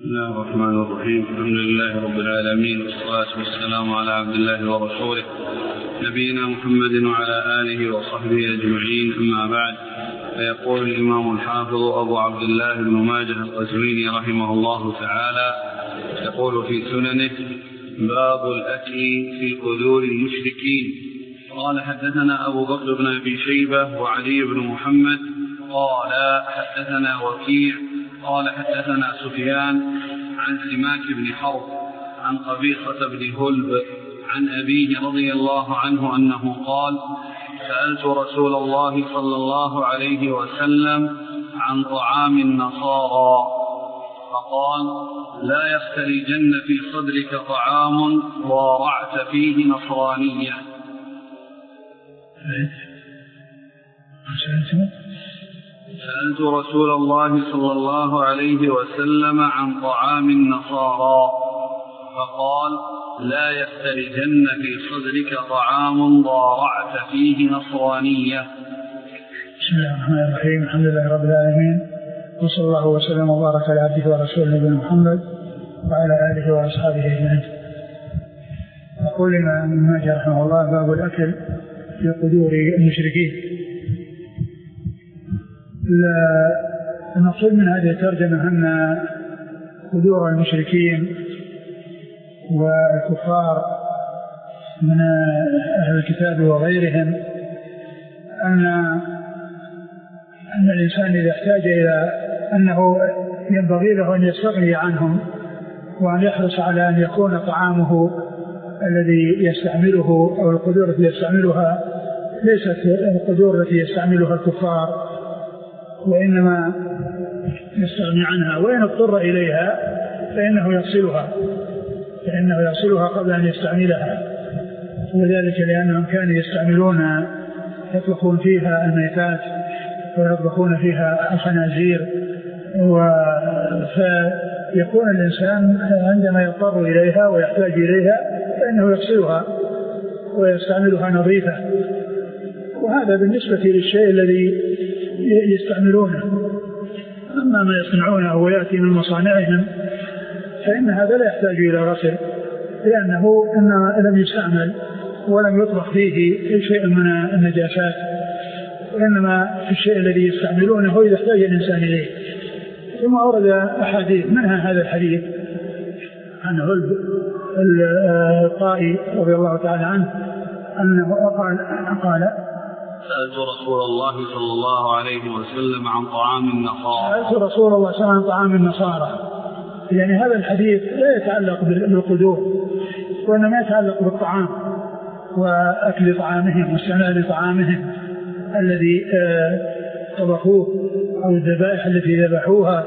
بسم الله الرحمن الرحيم. الحمد لله رب العالمين، والصلاة والسلام على عبد الله ورسوله نبينا محمد وعلى آله وصحبه أجمعين، أما بعد. فيقول الإمام الحافظ أبو عبد الله بن ماجه القزويني رحمه الله تعالى، يقول في سننه: باب الأكل في قدور المشركين. قال: حدثنا أبو بكر بن أبي شيبة وعلي بن محمد قال: حدثنا وكيع قال: حدثنا سفيان عن سماك بن حرب عن قبيصة بن هلب عن أبيه رضي الله عنه أنه قال: سألت رسول الله صلى الله عليه وسلم عن طعام النصارى فقال: لا يختلجن في صدرك طعام ضارعت فيه نصرانية. سألت رسول الله صلى الله عليه وسلم عن طعام النصارى فقال: لا يختلجن في صدرك طعام ضارعت فيه نصرانية. بسم الله الرحمن الرحيم. الحمد لله رب العالمين، وصلى الله وسلم وبارك على عبده ورسوله نبينا محمد وعلى آله وأصحابه أجمعين. يقول الإمام ابن ماجه رحمه الله: باب الأكل في قدور المشركين. المقصود من هذه الترجمة أن قدور المشركين والكفار من أهل الكتاب وغيرهم أن الإنسان إذا احتاج إلى أنه ينبغي له أن يستغني عنهم، وأن يحرص على أن يكون طعامه الذي يستعمله أو القدور التي يستعملها ليست القدور التي يستعملها الكفار، وإنما يستغني عنها، وإن اضطر إليها فإنه يغسلها قبل أن يستعملها. وذلك لأنهم كانوا يطبخون فيها الميتات ويطبخون فيها الخنازير، فيكون الإنسان عندما يضطر إليها ويحتاج إليها فإنه يغسلها ويستعملها نظيفة. وهذا بالنسبة للشيء الذي يستعملونه. أما ما يصنعونه ويأتي من مصانعهم فإن هذا لا يحتاج إلى غسل، لأنه لم يستعمل ولم يطبخ فيه شيء من النجاسات، وإنما في الشيء الذي يستعملونه إذا احتاج الإنسان إليه. ثم أورد أحاديث، منها هذا الحديث عن هلب الطائي رضي الله تعالى عنه أنه قال: سألت رسول الله صلى الله عليه وسلم عن طعام النصارى. سألت رسول الله صلى الله عليه وسلم عن طعام النصارى. يعني هذا الحديث لا يتعلق بالقدور، وإنما يتعلق بالطعام وأكل طعامهم واستعمال طعامهم الذي طبخوه أو الذبائح التي ذبحوها.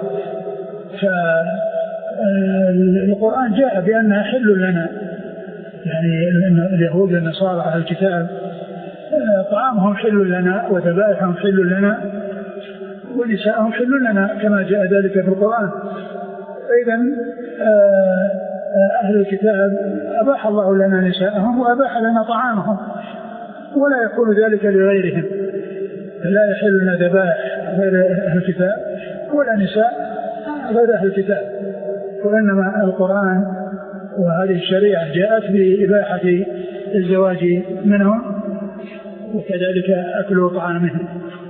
فالقرآن جاء بأنها حل لنا، يعني اليهود والنصارى أهل الكتاب طعامهم حل لنا وذبائحهم حل لنا ونساءهم حل لنا كما جاء ذلك في القرآن. إذن أهل الكتاب أباح الله لنا نساءهم وأباح لنا طعامهم، ولا يكون ذلك لغيرهم. لا يحل لنا ذبائح غير أهل الكتاب ولا نساء غير أهل الكتاب، وإنما القرآن وهذه الشريعة جاءت بإباحة الزواج منهم وكذلك أكل طعامهم.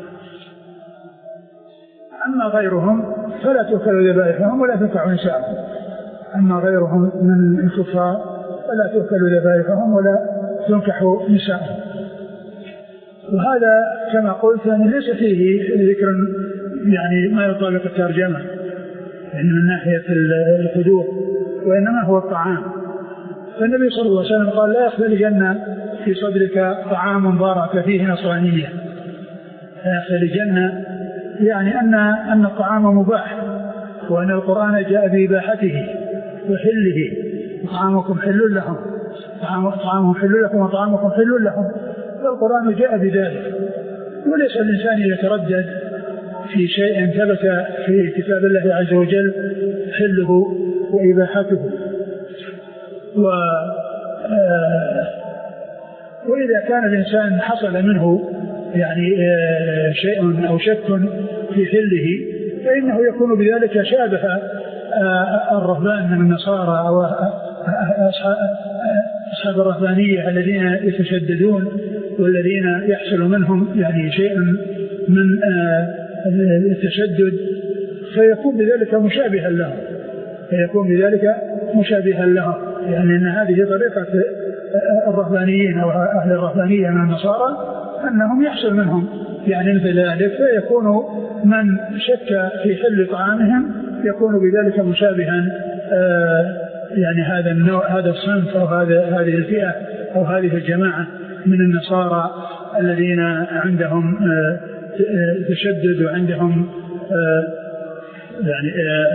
أما غيرهم فلا تؤكل ذبائحهم ولا تنكح نساءهم. أما غيرهم من الكفار فلا تؤكل ذبائحهم ولا تنكح نساءهم. وهذا كما قلت يعني ليس فيه ذكر يعني ما يطابق الترجمة يعني من ناحية القدور، وإنما هو الطعام. فالنبي صلى الله عليه وسلم قال: لا يختلجن في صدرك طعام ضارعت فيه نصرانية. لا يختلجن يعني أن الطعام مباح، وأن القرآن جاء بإباحته وحله. طعامكم حل لهم، طعامهم حل لكم وطعامكم حل لهم، فالقرآن جاء بذلك. وليس الإنسان يتردد في شيء ثبت في كتاب الله عز وجل حله وإباحته. وإذا كان الإنسان حصل منه يعني شيء أو شك في حله فإنه يكون بذلك شابه الرهبان من النصارى أو أصحاب الرهبانية الذين يتشددون والذين يحصل منهم يعني شيء من التشدد فيكون بذلك مشابها لهم يعني أن هذه طريقة الرهبانيين أو أهل الرهبانية من النصارى أنهم يحصل منهم يعني مثل ذلك فيكون من شك في حل طعامهم يكون بذلك مشابها يعني هذا النوع هذا الصنف أو هذه الفئة أو هذه الجماعة من النصارى الذين عندهم تشدد وعندهم يعني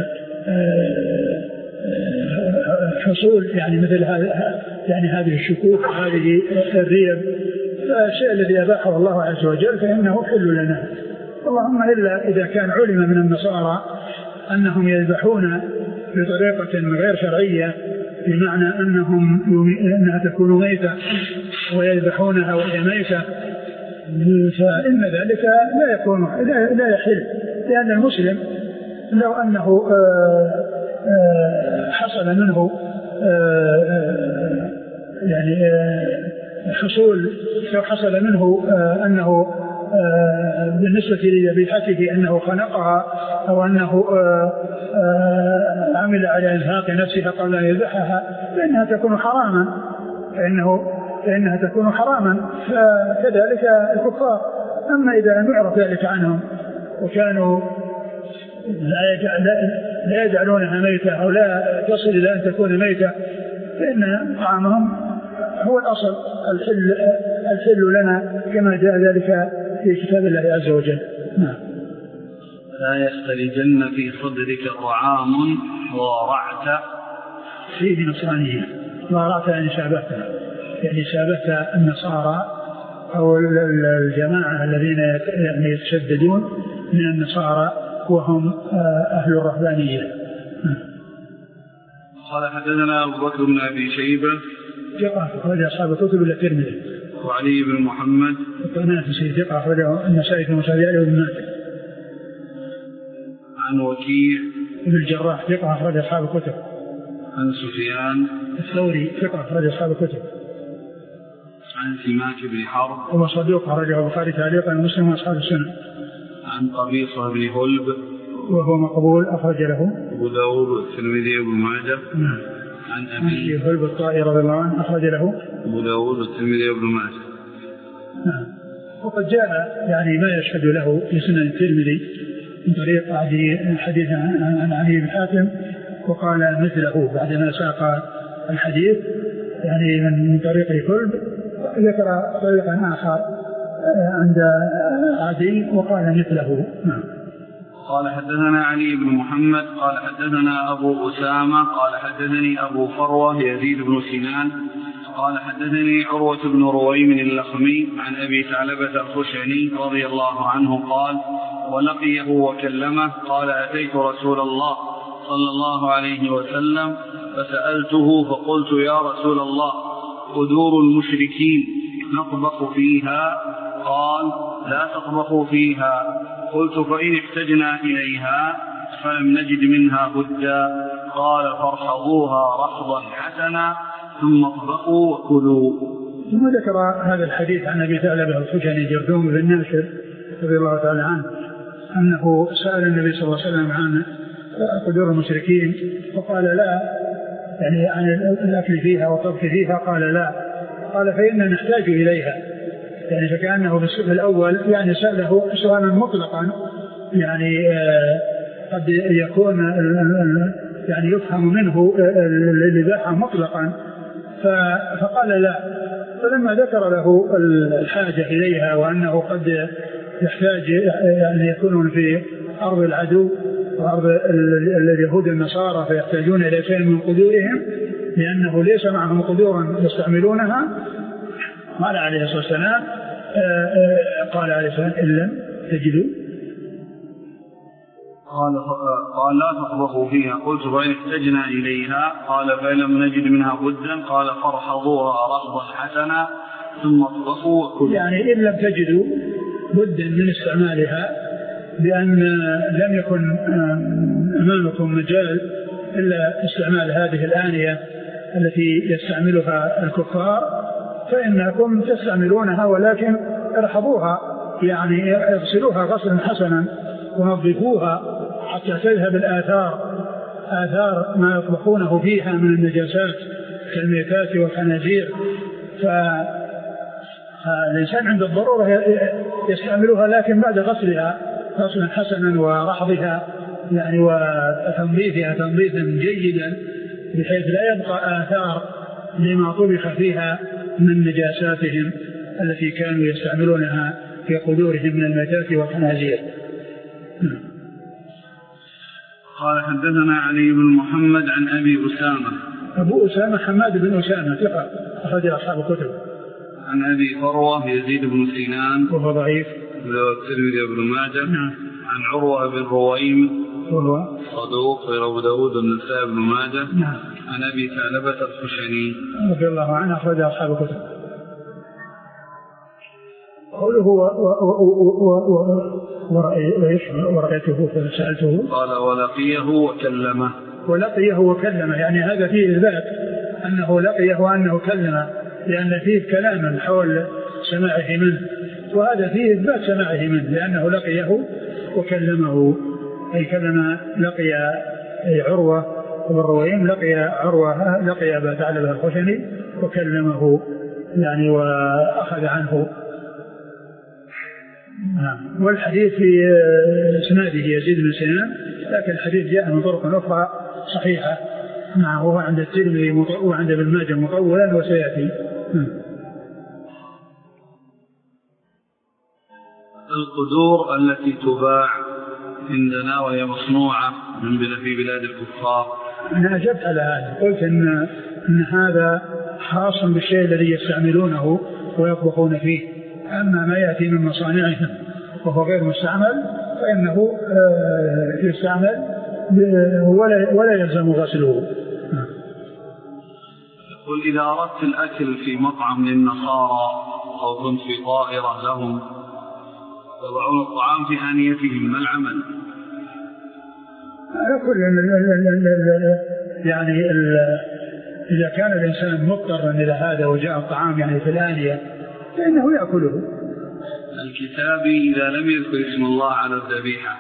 حصول يعني مثل يعني هذه الشكوك وهذه الريب. الشيء الذي أباحه الله عز وجل فإنه حل لنا، اللهم إلا إذا كان علم من النصارى أنهم يذبحون بطريقة غير شرعية بمعنى أنها تكون ميتة ويذبحونها وهي ميتة فإن ذلك لا يحل، لأن المسلم لو أنه حصل منه يعني لو حصل منه أنه بالنسبة لذبيحته أنه خنقها أو أنه عمل على إنهاق نفسها قبل أن يذبحها فإنها تكون حراما فكذلك الكفار. أما إذا لم يعرف ذلك عنهم وكانوا لا يجعلونها ميتة أو لا تصل إلى أن تكون ميتة فإن طعامهم هو الأصل الحل لنا كما جاء ذلك في كتاب الله عز وجل. نعم. لا يختلجن في صدرك طعام ضارعت فيه نصرانية. ضارعت يعني شابهت النصارى أو الجماعة الذين يعني يتشددون من النصارى وهم أهل الرهبانية. قال حدثنا أبو بكر بن أبي شيبة ثقة أخرج أصحاب الكتب إلا الترمذي. وعلي بن محمد الطنافسي ثقة أخرجه النسائي في مسند وابن ماجه. عن وكيع بن الجراح ثقة أخرج أصحاب الكتب. عن سفيان الثوري ثقة أخرج أصحاب الكتب. عن سماك بن حرب هو صدوق أخرجه البخاري تعليقا ومسلم وأصحاب السنن. عن قبيصة بن هلب وهو مقبول أخرج له أبو داود والترمذي وابن ماجه. عن أبي هلب الطائي رضي الله عنه أخرج له أبو داود والترمذي وابن ماجه. وقد جاء يعني ما يشهد له في سنن الترمذي من طريق الحديث عن علي بن حاتم وقال مثله بعدما ساق الحديث يعني من طريق هلب ذكر طريقا آخر عند عدي وقال مثله. قال حدثنا علي بن محمد قال حدثنا أبو أسامة قال حدثني أبو فروة يزيد بن سنان قال حدثني عروة بن رويم اللخمي عن أبي ثعلبة الخشني رضي الله عنه قال ولقيه وكلمه قال أتيت رسول الله صلى الله عليه وسلم فسألته فقلت يا رسول الله قدور المشركين نطبخ فيها؟ قال لا تطبخوا فيها. قلت فإن احتجنا إليها فلم نجد منها بدا. قال فارحضوها رحضا حسنا ثم اطبخوا وكلوا. ثم ذكر هذا الحديث عن أبي ثعلبة الخشني جردوم بن ناشر رضي الله تعالى عنه أنه سأل النبي صلى الله عليه وسلم عن قدور المشركين فقال لا يعني عن الأكل فيها والطبخ فيها قال لا. قال فإننا نحتاج إليها يعني فكأنه في السؤال الأول يعني سأله سؤالا مطلقا يعني قد يكون يعني يفهم منه الإباحة مطلقا فقال لا. فلما ذكر له الحاجة إليها وأنه قد يحتاج يعني يكون في أرض العدو وأرض اليهود النصارى فيحتاجون إلى شيء من قدورهم لأنه ليس معهم قدور يستعملونها قال عليه الصلاة والسلام قال عليه الصلاة والسلام إن لم تجدوا قال لا تطبخوا فيها. قلت فإن احتجنا إليها قال فإن لم نجد منها بدا قال فارحضوها رحضا حسنا ثم اطبخوا وكلوا. يعني إن لم تجدوا بدا من استعمالها لأن لم يكن أمامكم مجال إلا استعمال هذه الآنية التي يستعملها الكفار، فإنكم تستعملونها ولكن ارحضوها، يعني اغسلوها غسلا حسنا ونظفوها حتى تذهب آثار ما يطبخونه فيها من النجاسات كالميتات والخنازير. فالإنسان عند الضرورة يستعملها، لكن بعد غسلها غسلا حسنا ورحضها يعني وتنظيفها تنظيفا جيدا بحيث لا يبقى آثار لما طبخ فيها من نجاساتهم التي كانوا يستعملونها في قدورهم من الميتات والخنازير. قال حدثنا علي بن محمد عن أبي أسامة. أبو أسامة حماد بن أسامة ثقة أخرج أصحاب الكتب. عن أبي فروة يزيد بن سنان وهو ضعيف والترمذي وابن ماجه. نعم. عن عروة بن رويم وهو صدوق غير أبو داود والنسائي بن ماجه. نعم. عن أبي ثعلبة الخشني رضي الله عنه أخرج أصحاب الكتب. قوله ورأيته فسألته قال ولقيه وكلمه، يعني هذا فيه إثبات أنه لقيه وأنه كلمه، لأن فيه كلاما حول سماعه منه، وهذا فيه إثبات سماعه منه لأنه لقيه وكلمه، أي لقي عروة بن رويم لقي أبا ثعلبة الخشني وكلمه يعني وأخذ عنه. والحديث في اسناده يزيد بن سنان، لكن الحديث جاء من طرق أخرى صحيحة وهو عند الترمذي وعند ابن ماجه مطولا وسيأتي. القدور التي تباع عندنا وهي مصنوعة في بلاد الكفار. أنا أجبت على هذا، قلت إن هذا خاص بالشيء الذي يستعملونه ويطبخون فيه، أما ما يأتي من مصانعهم وهو غير مستعمل فإنه يستعمل ولا يلزم غسله. يقول إذا أردت الأكل في مطعم للنصارى أو كنت في طائرة لهم يضعون الطعام في آنيتهم، ما العمل؟ يعني إذا كان الإنسان مضطرا إلى هذا وجاء الطعام يعني في الآنية فإنه يأكله. الكتاب إذا لم يذكر اسم الله على الذبيحة،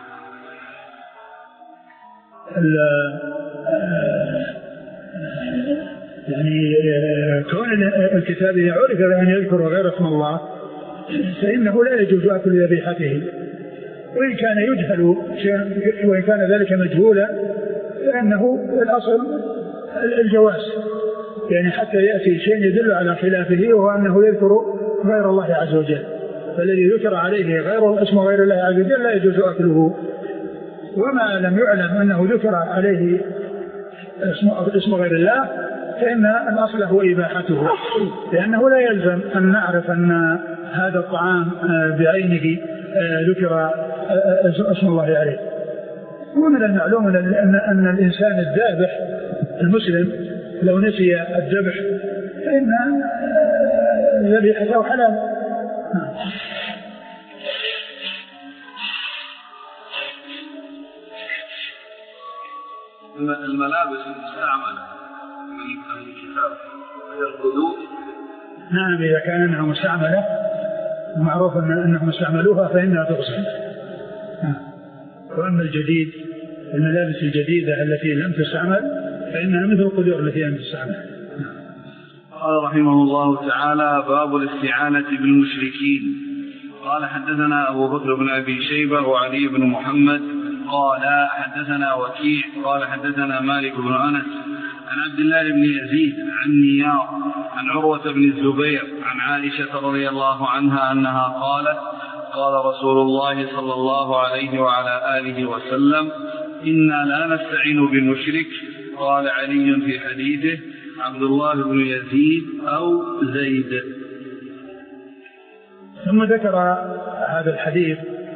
يعني كون الكتاب إذا عرف بأن يذكر غير اسم الله فإنه لا يجوز أكل ذبيحته، وإن كان يجهل وإن كان ذلك مجهولا فإنه الأصل الجواز، يعني حتى يأتي شيء يدل على خلافه وهو أنه يذكر غير الله عز وجل، فالذي ذكر عليه اسم غير الله عز وجل لا يجوز أكله. وما لم يعلم أنه ذكر عليه اسم غير الله فإن الأصل هو إباحته، لأنه لا يلزم أن نعرف أن هذا الطعام بعينه ذكر اسم الله عليه. ومن المعلوم أن الإنسان الذابح المسلم لو نسي الذبح فإن ذبيحته حلال. الملابس المستعملة من الكتاب هي القدور. نعم، إذا كان أنها مستعملة معروف أنهم استعملوها فإنها تغسل. وأما الجديد الملابس الجديدة التي لم تستعمل فإنها مثل القدور التي لم تستعمل. قال رحمه الله تعالى: باب الاستعانة بالمشركين. قال حدثنا أبو بكر بن أبي شيبة وعلي بن محمد قال حدثنا وكيع قال حدثنا مالك بن أنس عن عبد الله بن يزيد عن نيار عن عروة بن الزبير عن عائشة رضي الله عنها أنها قالت: قال رسول الله صلى الله عليه وعلى آله وسلم: إنا لا نستعين بالمشرك. قال علي في حديثه: عبد الله بن يزيد أو زيد. ثم ذكر هذا الحديث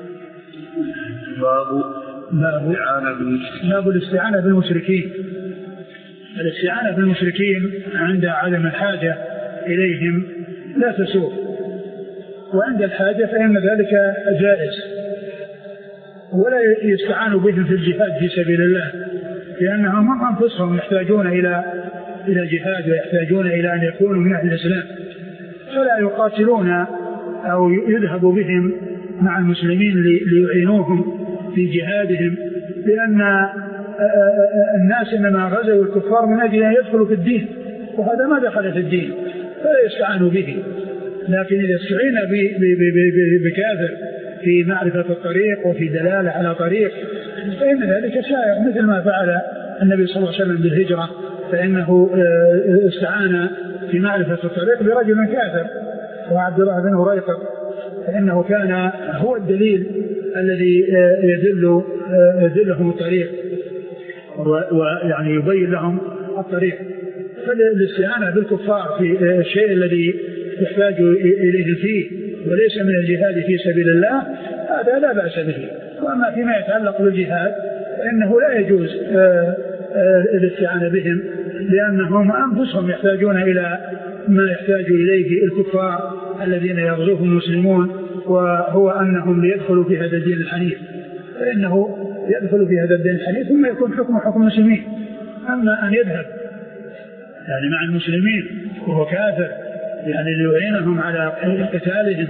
باب الاستعانة بالمشركين. الاستعانة بالمشركين عند عدم الحاجة إليهم لا تسوء، وعند الحاجة فإن ذلك جائز، ولا يستعان بهم في الجهاد في سبيل الله لأنهم هم أنفسهم يحتاجون إلى جهاد ويحتاجون إلى أن يكونوا من أهل الإسلام، فلا يقاتلون أو يذهب بهم مع المسلمين ليعينوهم في جهادهم، لأن الناس إنما غزوا الكفار من أجل أن يدخلوا في الدين، وهذا ما دخل في الدين فلا يستعانوا به. لكن إذا استعين بكافر في معرفة الطريق وفي دلالة على طريق فإن ذلك شائع، مثل ما فعل النبي صلى الله عليه وسلم بالهجرة، فإنه استعان في معرفة الطريق برجل كافر وعبد الله بن هريقة، فإنه كان هو الدليل الذي يدلهم الطريق ويعني يبين لهم الطريق. فالاستعانة بالكفار في الشيء الذي يحتاج إليه فيه وليس من الجهاد في سبيل الله هذا لا بأس به. وأما فيما يتعلق بالجهاد فإنه لا يجوز الاستعانة بهم، لأنهم أنفسهم يحتاجون إلى ما يحتاج إليه الكفار الذين يغزوهم المسلمون، وهو أنهم ليدخلوا في هذا الدين الحنيف، فإنه يدخل في هذا الدين الحنيف ثم يكون حكم المسلمين. أما أن يذهب يعني مع المسلمين وهو كافر يعني ليعينهم على قتالهم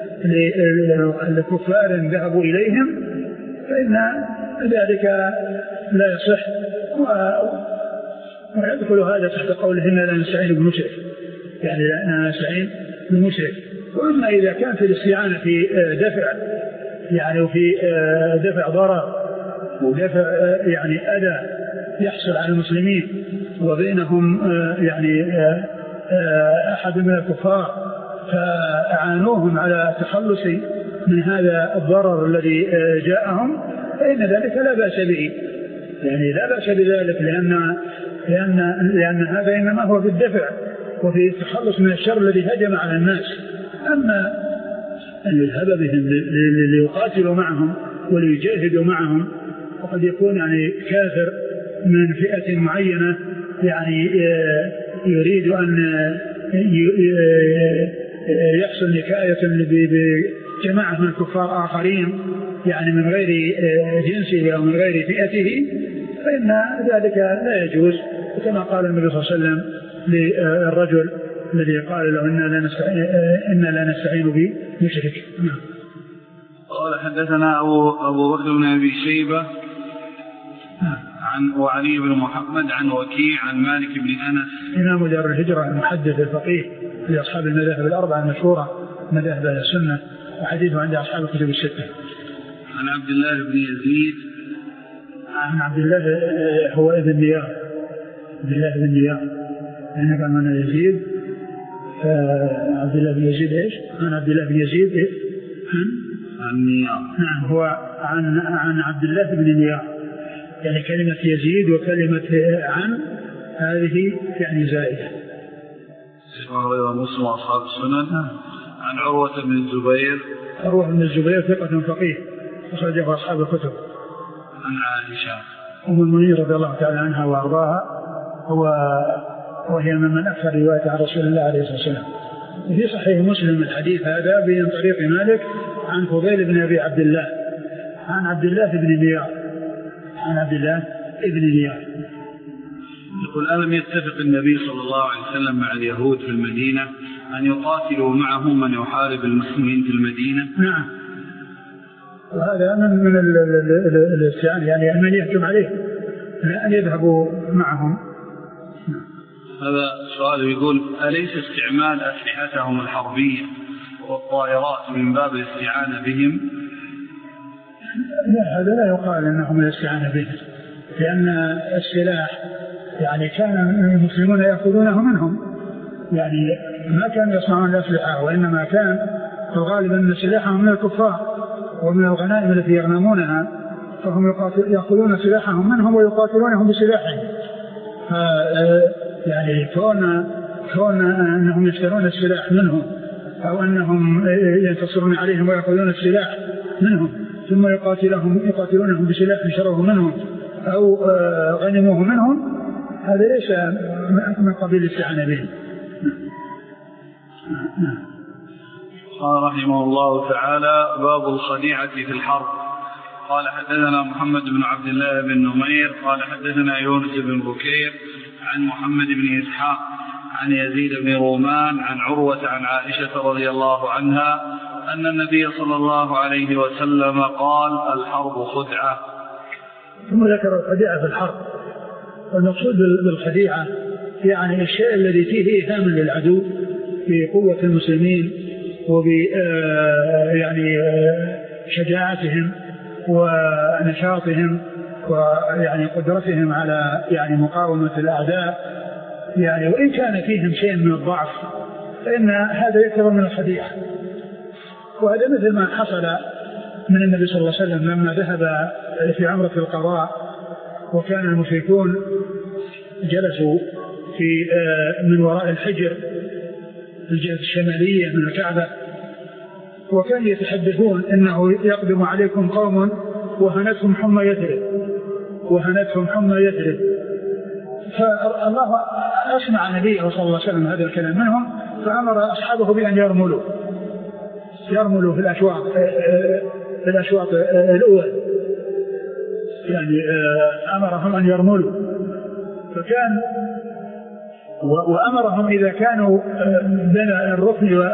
لكفار ذهبوا إليهم فإن ذلك لا يصح، ويدخل هذا تحت قوله إننا لا نستعين بالمشرك، يعني لا نستعين بالمشرك. وأما إذا كان في الاستعانة في دفع يعني وفي دفع ضرر ودفع يعني أذى يحصل على المسلمين وبينهم يعني أحد من الكفار فأعانوهم على التخلص من هذا الضرر الذي جاءهم فإن ذلك لا بأس به، يعني لا بأس بذلك، لأن هذا إنما هو في الدفع وفي التخلص من الشر الذي هجم على الناس. أما أن يذهب بهم ليقاتلوا معهم وليجاهدوا معهم وقد يكون يعني كافر من فئة معينة يعني يريد أن يحصل نكاية بجماعة من الكفار آخرين يعني من غير جنسه أو من غير فئته فإن ذلك لا يجوز، كما قال النبي صلى الله عليه وسلم للرجل الذي قال له إنا لا نستعين بمشرك. قال حدثنا أبو بكر بن أبي شيبة وعلي بن محمد عن وكيع عن مالك بن أنس إمام دار الهجرة المحدث الفقيه لأصحاب المذاهب الأربعة المشهورة مذاهب أهل السنة وحديثه عند أصحاب الكتب الستة. عن عبد الله بن يزيد عن عبد الله هو ابن نيار، عبد الله بن نيار أنا كمان يزيد عبد الله بن يزيد إيش؟ عن عبد الله بن يزيد إيه؟ عن نيار. نعم هو عن عبد الله بن نيار، يعني كلمة يزيد وكلمة عن هذه يعني زائدة. رواه مسلم وأصحاب السنن. عن عروة بن الزبير. عروة بن الزبير ثقة فقيه أخرجه أصحاب الكتب. عن عائشة أم المؤمنين رضي الله تعالى عنها وأرضاها وهي من أكثر رواية عن رسول الله عليه الصلاة والسلام. في صحيح مسلم الحديث هذا من طريق مالك عن فضيل بن أبي عبد الله عن عبد الله بن نيار عن عبد الله بن نيار. يقول ألم يتفق النبي صلى الله عليه وسلم مع اليهود في المدينة أن يقاتلوا معهم من يحارب المسلمين في المدينة؟ نعم، وهذا من الاستعانة يعني أن يهجم عليه أن يذهبوا معهم. هذا سؤال يقول أليس استعمال أسلحتهم الحربية والطائرات من باب الاستعانة بهم؟ لا، هذا لا يقال أنه من الاستعانة بهم، لأن السلاح يعني كان المسلمون يأخذونه منهم، يعني ما كانوا يصنعون الأسلحة وإنما كان الغالب أن سلاحهم من الكفار ومن الغنائم التي يغنمونها، فهم يأخذون سلاحهم منهم ويقاتلونهم بسلاحهم. يعني كون أنهم يشترون السلاح منهم أو أنهم ينتصرون عليهم ويأخذون السلاح منهم ثم يقاتلونهم بسلاح شروه منهم أو غنموه منهم، هذا ليس من قبيل الاستعانة بهم. قال رحمه الله تعالى: باب الخديعة في الحرب. قال حدثنا محمد بن عبد الله بن نمير قال حدثنا يونس بن بكير عن محمد بن إسحاق عن يزيد بن رومان عن عروة عن عائشة رضي الله عنها أن النبي صلى الله عليه وسلم قال الحرب خدعة. ثم ذكر الخديعة في الحرب. والمقصود بالخديعة يعني الشيء الذي فيه إيهام للعدو بقوة المسلمين يعني شجاعتهم ونشاطهم ويعني قدرتهم على يعني مقاومة الأعداء، يعني وإن كان فيهم شيء من الضعف فإن هذا يعتبر من الخديعة. وهذا مثل ما حصل من النبي صلى الله عليه وسلم لما ذهب في عمرة القضاء وكان المشركون جلسوا في من وراء الحجر الجهة الشمالية من الكعبة، وكانوا يتحدثون إنه يقدم عليكم قوم وهنتهم حمى يثرب. فالله أسمع نبيه صلى الله عليه وسلم هذا الكلام منهم، فأمر أصحابه بأن يرملوا في الأشواط الأول، يعني أمرهم أن يرملوا. فكان وأمرهم إذا كانوا بين الركن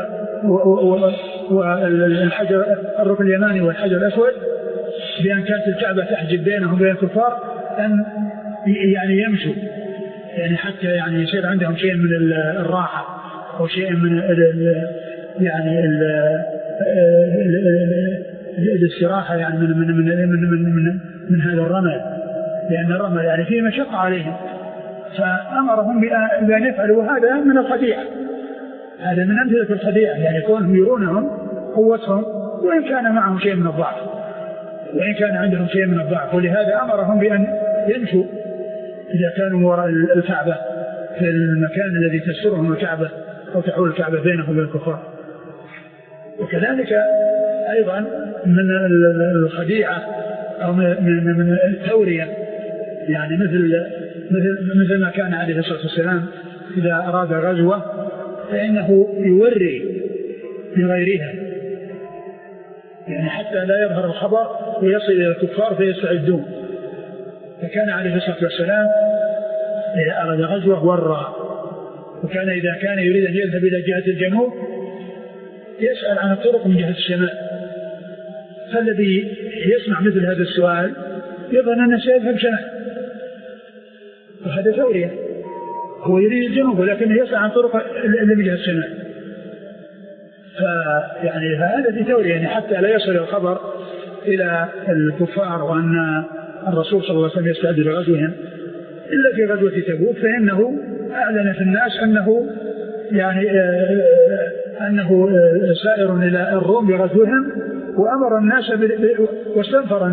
والحجر الركن اليماني والحجر الأسود بأن كانت الكعبة تحجب بينهم وبين الكفار أن يعني يمشوا، يعني حتى يعني يصير عندهم شيء من الراحة أو شيء من يعني الاستراحة يعني من هذا الرمل، لأن الرمل يعني فيه مشقة عليهم. فأمرهم بأن يفعلوا هذا من الخديعة، هذا من أمثلة الخديعة، يعني يكونهم يرونهم قوتهم وإن كان معهم شيء من الضعف، وإن كان عندهم شيء من الضعف. ولهذا أمرهم بأن يمشوا إذا كانوا وراء الكعبة في المكان الذي تسترهم الكعبة أو تحول الكعبة بينهم وبين الكفار. وكذلك أيضا من الخديعة أو من التورية، يعني مثل ما كان عليه الصلاة والسلام إذا أراد غزوة فإنه يوري بغيرها، يعني حتى لا يظهر الخبر ويصل إلى الكفار فيستعدون. فكان عليه الصلاة والسلام إذا أراد غزوة ورى، وكان إذا كان يريد أن يذهب إلى جهة الجنوب يسأل عن الطرق من جهة الشمال، فالذي يسمع مثل هذا السؤال يظن أنه سيذهب شمال، وهذا تورية، هو يريد الجنوب ولكنه يسأل عن طرق اللي من جهة الشمال. فيعني هذا في تورية، يعني حتى لا يصل الخبر إلى الكفار وأن الرسول صلى الله عليه وسلم يستعد لغزوهم. إلا في غزوة تبوك فإنه أعلن في الناس أنه سائر إلى الروم بغزوهم، وأمر الناس واستنفر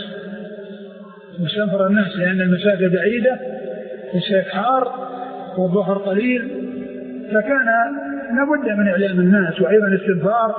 الناس لأن المسافة بعيدة والشيخ حار والظهر قليل، فكان لابد من إعلام الناس وأيضا الاستنفار.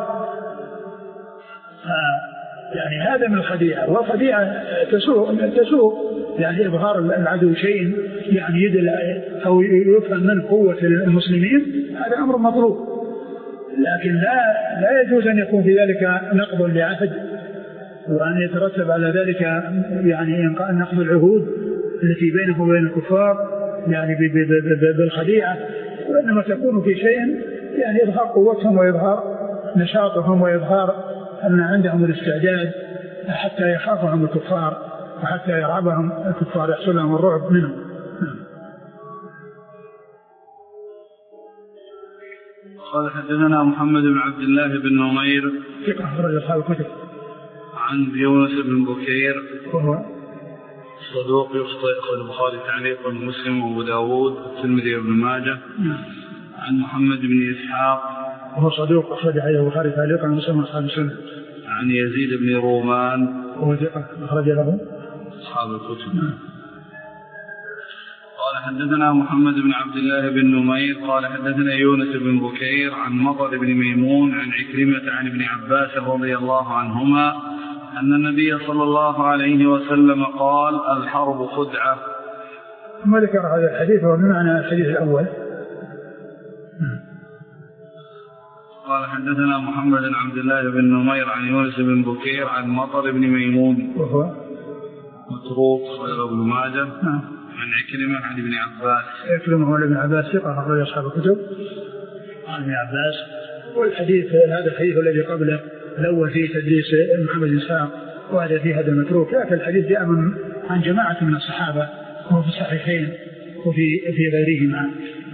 يعني هذا من الخديعة، والخديعة تسوء يعني إظهار العدو شيء يعني يدل أو يفهم من قوة المسلمين، هذا أمر مطلوب، لكن لا يجوز أن يكون في ذلك نقض لعهد وأن يترتب على ذلك يعني نقض العهود التي بينه وبين الكفار يعني بالخديعة، وإنما تكون في شيء يعني إظهار قوتهم وإظهار نشاطهم وإظهار أن عندهم الاستعداد حتى يخافهم الكفار وحتى يرعبهم الكفار يحصل لهم الرعب منهم. قال حدثنا محمد بن عبد الله بن نمير ثقة أخرج أصحاب الكتب. عن يونس بن بكير وهو صدوق يخطئ، أخرج البخاري تعليقا ومسلم وأبو داود والترمذي وابن ماجه. عن محمد بن إسحاق وهو صدوق أخرج البخاري تعليقا ومسلم وأصحاب السنة. عن يزيد بن رومان وهو ثقة أخرج له أصحاب الكتب. قال حدثنا محمد بن عبد الله بن نمير قال حدثنا يونس بن بكير عن مطر بن ميمون عن عكرمة عن ابن عباس رضي الله عنهما أن النبي صلى الله عليه وسلم قال الحرب خدعة. ثم ذكر هذا الحديث وبمعنى الحديث الأول. قال قال حدثنا محمد بن عبد الله بن نمير عن يونس بن بكير عن مطر بن ميمون وهو متروك غير ابن ماجه عن عكرمة عن ابن عباس. عكرمة هو ابن عباس ثقة أخرج أصحاب الكتب عن ابن عباس. والحديث هذا الحديث الذي قبله الأول فيه تدليس محمد بن إسحاق وهذا فيه هذا المتروك، لكن الحديث جاء عن جماعة من الصحابة وهو في الصحيحين وفي غيرهما.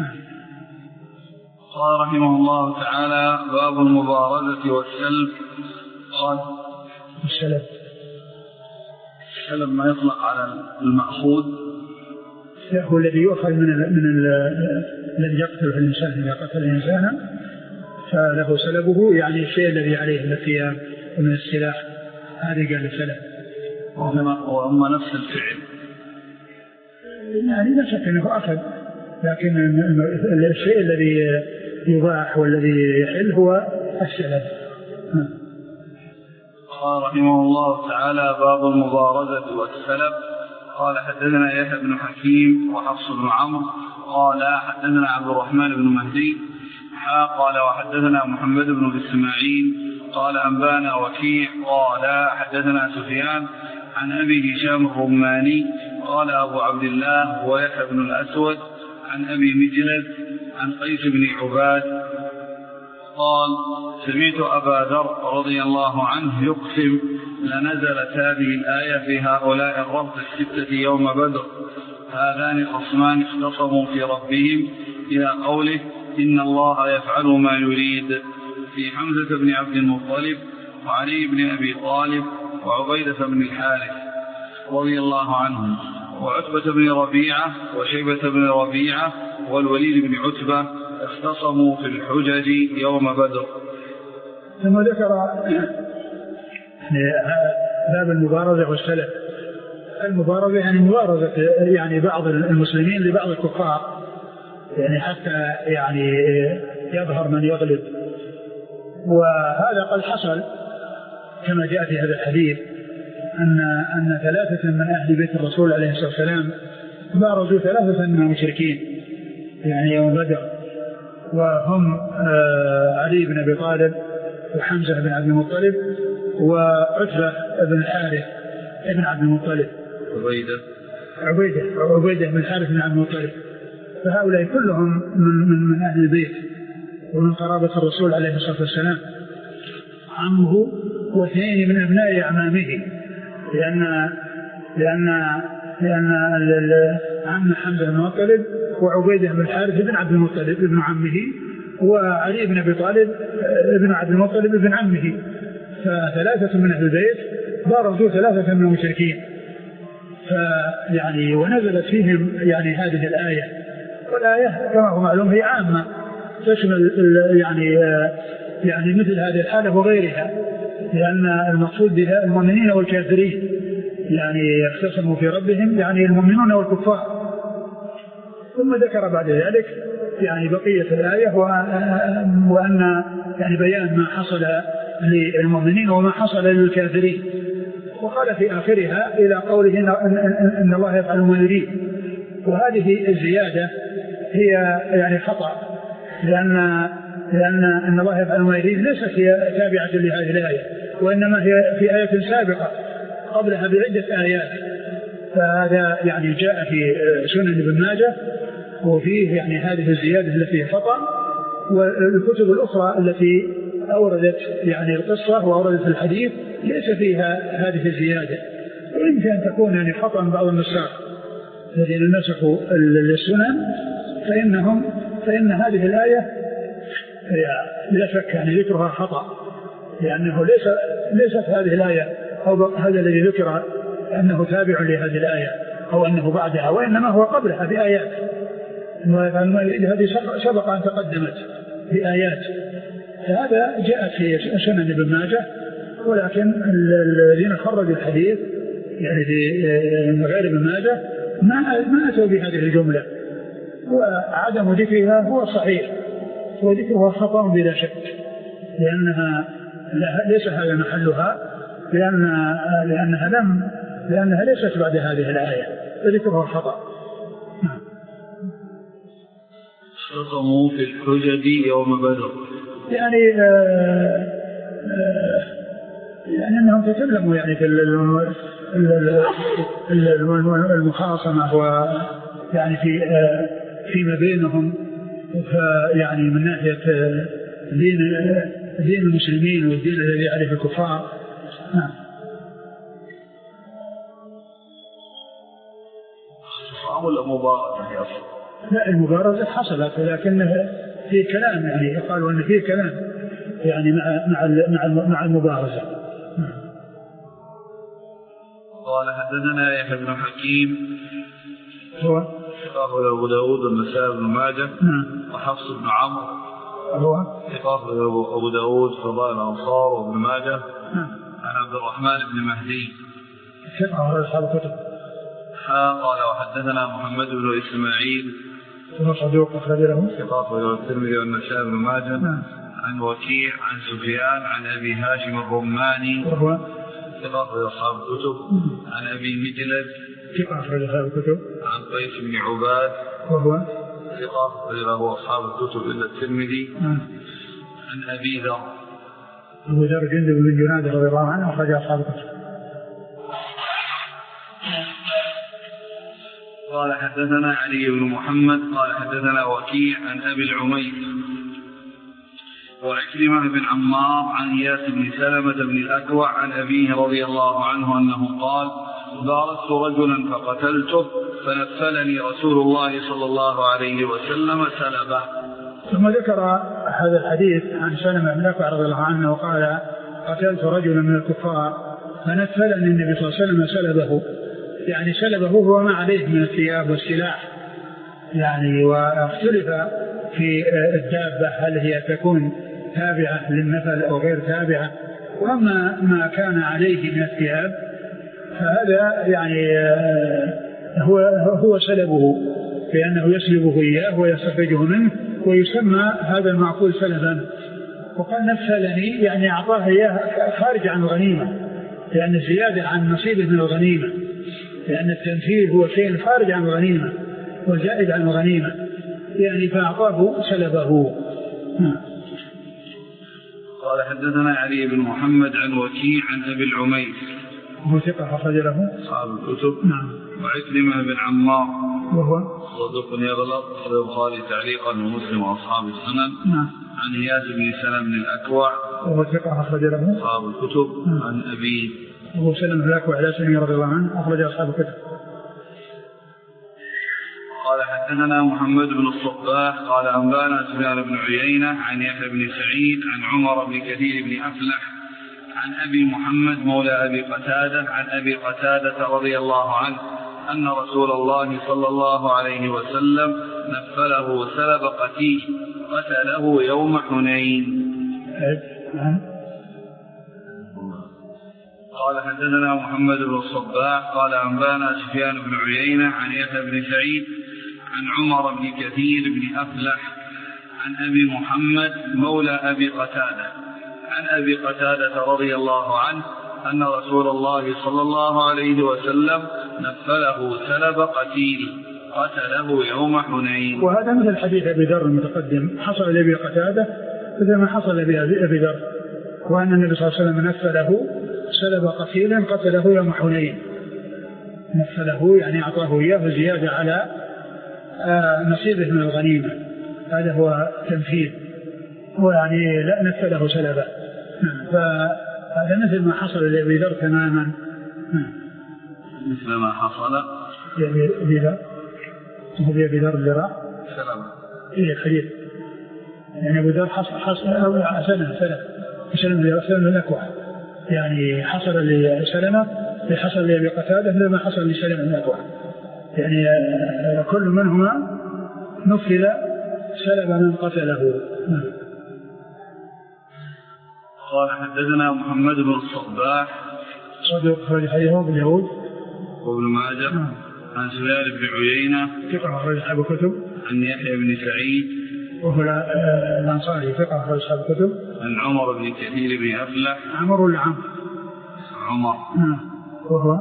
قال رحمه الله تعالى باب المبارزة والسلب. قال السلب ما يطلق على المأخوذ هو الذي يؤخذ من الذي يقتل الإنسان. إذا قتل الإنسان فله سلبه، يعني الشيء الذي عليه من الثياب ومن السلاح، هذه قال السلب. وأما نفس الفعل يعني لا شك أنه أخذ، لكن الشيء الذي يباح والذي يحل هو السلب. قال رحمه الله تعالى باب المبارزة والسلب. قال حدثنا يحيى بن حكيم وحفص بن عمرو قال حدثنا عبد الرحمن بن مهدي قال وحدثنا محمد بن إسماعيل قال أنبانا وكيع قال حدثنا سفيان عن أبي هشام الرماني قال أبو عبد الله ويحيى بن الأسود عن أبي مجلد عن قيس بن عباد قال سمعت أبا ذر رضي الله عنه يقسم لنزلت هذه الآية في هؤلاء الرهط الستة يوم بدر هذان خصمان اختصموا في ربهم إلى قوله إن الله يفعل ما يريد في حمزة بن عبد المطلب وعلي بن أبي طالب وعبيدة بن الحارث رضي الله عنهم وعتبة بن ربيعة وشيبة بن ربيعة والوليد بن عتبة اختصموا في الحجج يوم بدر. ثم ذكر باب المبارزة والسلب. المبارزة يعني مبارزة يعني بعض المسلمين لبعض الكفار، يعني حتى يعني يظهر من يغلب. وهذا قد حصل كما جاء في هذا الحديث أن ثلاثة من أهل بيت الرسول عليه الصلاة والسلام بارزوا ثلاثة من المشركين يعني يوم بدر، وهم علي بن أبي طالب وحمزة بن عبد المطلب وعتبة بن الحارث بن عبد المطلب عبيدة بن الحارث بن عبد المطلب. فهؤلاء كلهم من أهل البيت ومن قرابة الرسول عليه الصلاة والسلام، عمه واثنين من أبناء أعمامه، لأن عم حمزة بن المطلب وعبيدة بن الحارث بن عبد المطلب ابن عمه، وعلي بن أبي طالب ابن عبد المطلب ابن عمه. فثلاثة من أهل البيت بارزوا ثلاثة من المشركين. فيعني ونزلت فيهم يعني هذه الآية، والآية كما هو معلوم هي عامة تشمل يعني مثل هذه الحالة وغيرها، لأن المقصود بها المؤمنين والكافرين، يعني يختصموا في ربهم يعني المؤمنون والكفار. ثم ذكر بعد ذلك يعني بقية الآية وأن يعني بيان ما حصل للمؤمنين وما حصل للكافرين. وقال في آخرها إلى قوله إن الله يفعل ما يريد. وهذه الزيادة هي يعني خطأ، لأن إن الله يفعل ما يريد ليست هي تابعة لهذه الآية، وإنما هي في آية سابقة قبلها بعدة آيات. فهذا يعني جاء في سنن ابن ماجه وفيه يعني هذه الزيادة التي خطأ. والكتب الأخرى التي أوردت يعني القصة وأوردت الحديث ليس فيها هذه الزيادة، ويمكن أن تكون يعني خطأ بعض النساخ الذين نسخوا السنن، فإن هذه الآية لا شك يعني ذكرها خطأ، لأنه ليست هذه الآية أو هذا الذي ذكر أنه تابع لهذه الآية أو أنه بعدها، وإنما هو قبلها بآيات. هذه سبق أن تقدمت بآيات. هذا جاء في سنن ابن ماجه، ولكن الذين خرجوا الحديث يعني في غير ابن ماجه ما أتوا بهذه الجملة، وعدم ذكرها هو صحيح، وذكرها خطأ بلا شك، لأنها ليس هذا محلها، لأنها ليست بعد هذه الآية، وذكرها خطأ. اختصموا في الحجج يوم بدر. يعني يعني أنهم تكلموا يعني في المخاصمة ويعني فيما بينهم، يعني من ناحية دين المسلمين والدين الذي يعرف الكفار. نعم. ولا مبارزة؟ لا، المبارزة حصلت لكن في كلام، يعني قالوا أن في كلام يعني مع المبارزة. قال حدثنا يحيى بن حكيم هو أخرج أبو داود والنسائي بن ماجه وحفص بن عمرو هو أخرج أبو داود فضائل الأنصار وابن ماجه عن عبد الرحمن بن مهدي ثقة أصحاب الكتب. قال وحدثنا محمد بن إسماعيل هو صدوق أخرج له ثقة الترمذي والنسائي بن ماجه عن وكيع عن سفيان عن أبي هاشم الرماني وهو ثقة أصحاب الكتب عن أبي مجلد ثقة أخرج أصحاب الكتب عن قيس بن عباد وهو ثقة أخرج له أصحاب الكتب إلا الترمذي عن أبي ذر أبو ذر جندب بن جنادة رضي الله عنه أخرج أصحاب الكتب. قال حدثنا علي بن محمد قال حدثنا وكيع عن أبي العميس وعكرمة بن عمار عن إياس بن سلمة بن الأكوع عن أبيه رضي الله عنه أنه قال بارزت رجلا فقتلته فنفلني رسول الله صلى الله عليه وسلم سلبه. ثم ذكر هذا الحديث عن سلمة بن الأكوع رضي الله عنه وقال قتلت رجلا من الكفار فنفلني النبي صلى الله عليه وسلم سلبه، يعني سلبه هو ما عليه من الثياب والسلاح، يعني واختلف في الدابة هل هي تكون تابعة للنفل أو غير تابعة، وأما ما كان عليه من الثياب فهذا يعني هو سلبه، لأنه يسلبه إياه ويستخرجه منه ويسمى هذا المعقول سلبا. وقال نفلني يعني أعطاه إياه خارج عن الغنيمة، لأن الزيادة عن نصيبه من الغنيمة، لأن التنفيذ هو شيء خارج عن الغنيمة وزائد عن الغنيمة، يعني فأعطاه سلبه. قال حدثنا علي بن محمد عن وكيع عن أبي العميس هو ثقة أخرج له أصحاب الكتب وعكرمة بن عمار وهو صدوق يغلط أخرج البخاري تعليقا ومسلم وأصحاب السنن عن إياس بن سلمة بن الأكوع وهو ثقة أخرج له أصحاب الكتب عن أبي أبو سلمة بن الأكوع على سلمة رضي الله عنه أخرج أصحاب الكتب. قال حدثنا محمد بن الصباح قال أنبانا سفيان بن عيينة عن يحيى بن سعيد عن عمر بن كثير بن أفلح عن أبي محمد مولى أبي قتادة عن أبي قتادة رضي الله عنه أن رسول الله صلى الله عليه وسلم نفله سلب قتيل قتله يوم حنين. قال حدثنا محمد بن الصباح قال أنبانا سفيان بن عيينة عن يحيى بن سعيد عن عمر بن كثير بن أفلح عن أبي محمد مولى أبي قتادة عن أبي قتادة رضي الله عنه أن رسول الله صلى الله عليه وسلم نفله سلب قتيل قتله يوم حنين. وهذا مثل حديث أبي ذر المتقدم، حصل لأبي قتادة مثل ما حصل لأبي ذر، وأن النبي صلى الله عليه وسلم نفله سلب قتيلا قتله يوم حنين. نفله يعني أعطاه إياه زيادة على نصيبه من الغنيمة، هذا هو تنفيذ، هو يعني لا نفله سلبا. فهذا مثل ما حصل لأبي ذر تماما، مثل ما حصل لأبي ذر. هو أبي ذر الذراع إيه الحديث، يعني أبو ذر سلم الأكوع، يعني حصل لسلمة حصل لأبي قتادة مثل ما حصل لسلم الأكوع، يعني كل منهما نفل سلب من قتله. قال حدثنا محمد بن الصباح صدوق أخرج حديثه ابن داود وابن ماجه عن سفيان بن عيينة ثقة أخرج أصحاب الكتب عن يحيى بن سعيد وهو الأنصاري ثقة أخرج أصحاب الكتب عن عمر بن كثير بن أفلح عمر ولا عمر وهو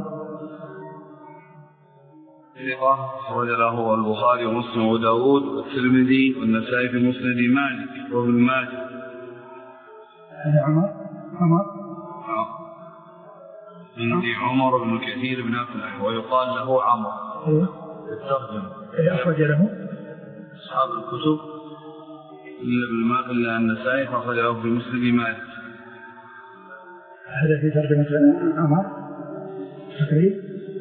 ثقة أخرج له البخاري ومسلم وداود والترمذي والنسائي في مسند مالك وابن ماجه هذا عمر عندي عمر بن كثير بن أفلح ويقال له عمر. الترجمة أخرج له أصحاب الكتب إلا النسائي أخرجه في مسند مالك. هذا في ترجمة عمر تقريب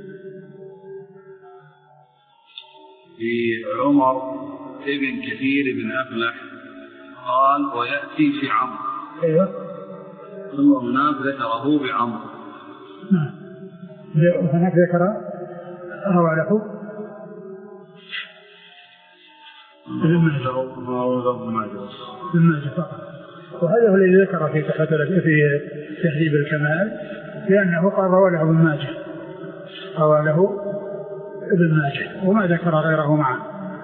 في عمر ابن كثير بن أفلح قال ويأتي في عمر. أيوة. ثم هناك ذكره بعمر. نعم. هناك ذكر روى له ابن ماجه فقط. وهذا هو الذي ذكر في تهذيب الكمال لأنه قال روى له ابن ماجه وما ذكر غيره معه.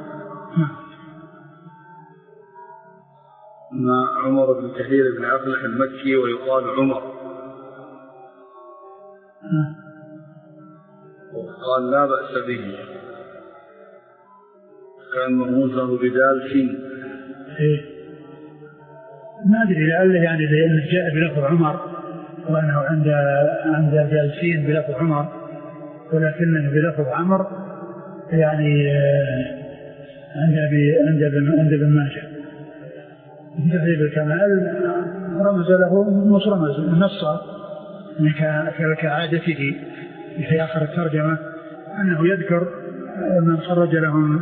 عمر بن كثير بن أفلح المكي ويقال عمر. وقال لا بأس به كان مرموزه بدال سين. ما أدري لعله يعني لأنه جاء بلفظ عمر وأنه عند جالسين بلفظ عمر ولكنه بلفظ عمر يعني عند ابن ماجه. تهذيب الكمال رمز له مش رمز النص كعادته في آخر الترجمة أنه يذكر من خرج لهم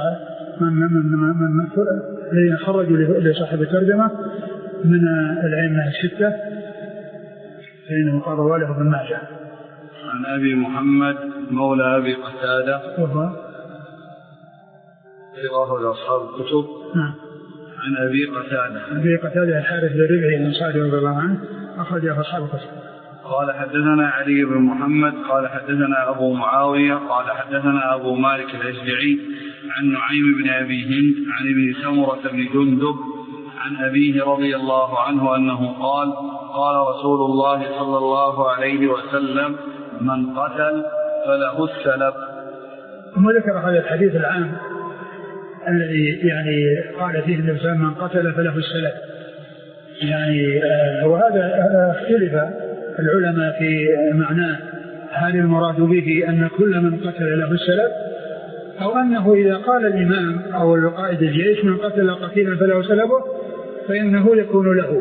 الذين خرجوا لصاحب الترجمة من الأئمة الستة فإنه قال رواه له ابن ماجه. عن أبي محمد مولى أبي قتادة وهو رواه أصحاب الكتب. عن أبي قتادة الحارث بن ربعي الأنصاري رضي الله عنه أخرجه أصحاب الكتب. قال حدثنا علي بن محمد قال حدثنا أبو معاوية قال حدثنا أبو مالك الأشجعي عن نعيم بن أبي هند عن ابن سمرة بن جندب عن أبيه رضي الله عنه أنه قال قال رسول الله صلى الله عليه وسلم من قتل فله السلب. ثم ذكر هذا الحديث العام الذي يعني قال فيه النبي صلى الله عليه وسلم من قتل فله السلب. يعني وهذا اختلف العلماء في معناه، هل المراد به أن كل من قتل له السلب أو أنه إذا قال الإمام أو القائد الجيش من قتل قتيلا فله سلبه فإنه يكون له،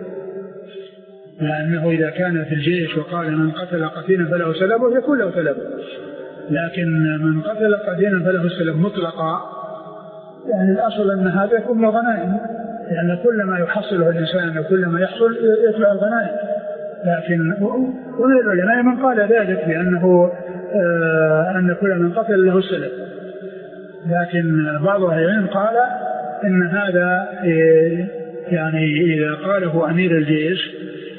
لأنه إذا كان في الجيش وقال من قتل قتيلا فله سلبه يكون له سلبه، لكن من قتل قتيلا فله السلب مطلقا يعني الأصل أن هذا يكون من الغنائم، لأن كل ما يحصله الإنسان وكل ما يحصل يتبع الغنائم. لكن ومن العلماء من قال ذلك بأنه أن كل من قتل له السلب، لكن بعض أهل العلم قال إن هذا يعني إذا قاله أمير الجيش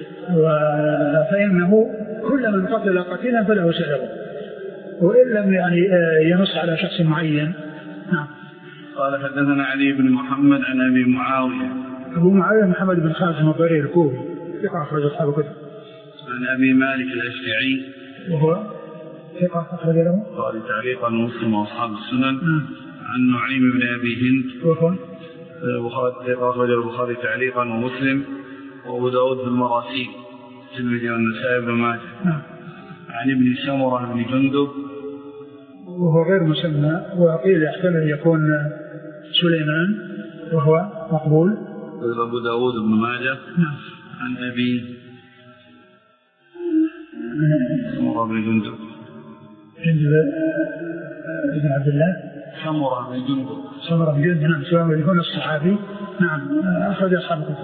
فإنه كل من قتل قتيلا فله سلبه، وإن لم يعني ينص على شخص معين. نعم. قال حدثنا علي بن محمد عن أبي معاوية. أبو معاوية محمد بن خازم الضرير الكوفي ثقة أخرج أصحاب الكتب. عن أبي مالك الأشجعي وهو ثقة أخرج له البخاري تعليقا ومسلم وأصحاب السنن. عن نعيم بن أبي هند وهو ثقة أخرج البخاري تعليقا ومسلم وأبو داود في المراسيل الترمذي والنسائي بن ماجه. عن ابن سمرة بن جندب وهو غير مسمى وقيل يحتمل أن يكون سليمان وهو مقبول. أبو داود بن ماجه. عن أبي سمرة بن جندب بن عبد الله سمرة بن جندب. نعم سواء يكون الصحابي. نعم أخرج أصحاب الكتب.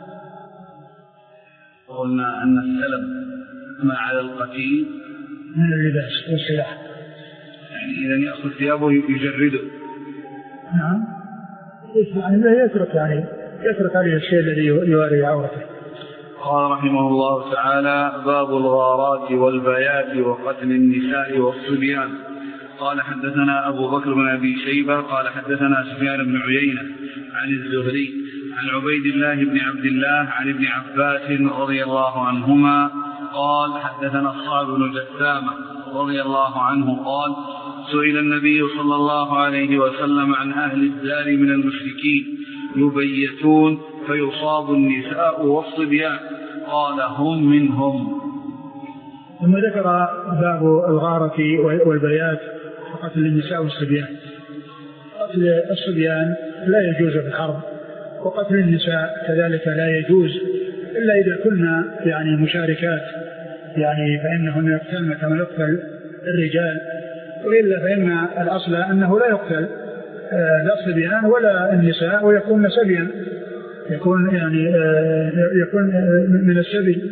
قلنا أن السلب ما على القتيل من اللباس والسلاح، يعني إذا يأخذ ثيابه يجرده. نعم يعني يترك عليه الشيء الذي يواري عورته. قال رحمه الله تعالى باب الغارات والبيات وقتل النساء والصبيان. قال حدثنا أبو بكر بن أبي شيبة قال حدثنا سفيان بن عيينة عن الزهري عن عبيد الله بن عبد الله عن ابن عباس رضي الله عنهما قال حدثنا الصعب بن جثامة رضي الله عنه قال سئل النبي صلى الله عليه وسلم عن أهل الدار من المشركين يبيتون فيصاب النساء والصبيان. قال هم منهم. ثم ذكر باب الغارة والبيات وقتل النساء والصبيان. قتل الصبيان لا يجوز في الحرب، وقتل النساء كذلك لا يجوز إلا إذا كنا يعني مشاركات، يعني فإنهن يقتلن كما يقتل الرجال، وإلا فإن الأصل أنه لا يقتل لا الصبيان ولا النساء، ويكون سبيا، يكون يعني يكون من السبي.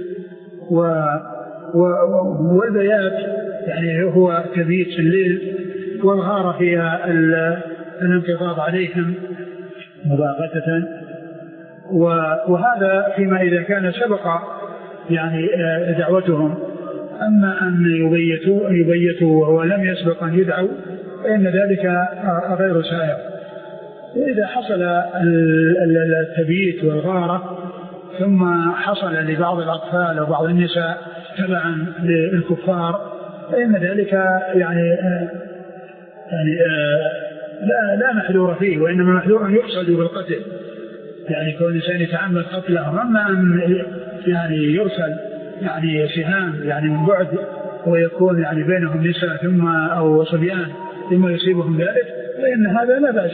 والبيات يعني هو تبيت في الليل، والغارة فيها الانقضاض عليهم مباغتة. وهذا فيما إذا كان سبق يعني دعوتهم. أما أن يبيتوا وهو لم يسبق أن يدعوا فإن ذلك غير سائغ. إذا حصل التبييت والغارة ثم حصل لبعض الأطفال أو بعض النساء تبعا للكفار فإن ذلك يعني لا محذور فيه، وإنما محذور أن يقصد بالقتل، يعني كون الإنسان يتعمد قتلهم. أما أن يعني يرسل يعني سهام يعني من بعد ويكون يعني بينهم نساء ثم أو صبيان ثم يصيبهم ذلك فإن هذا لا بأس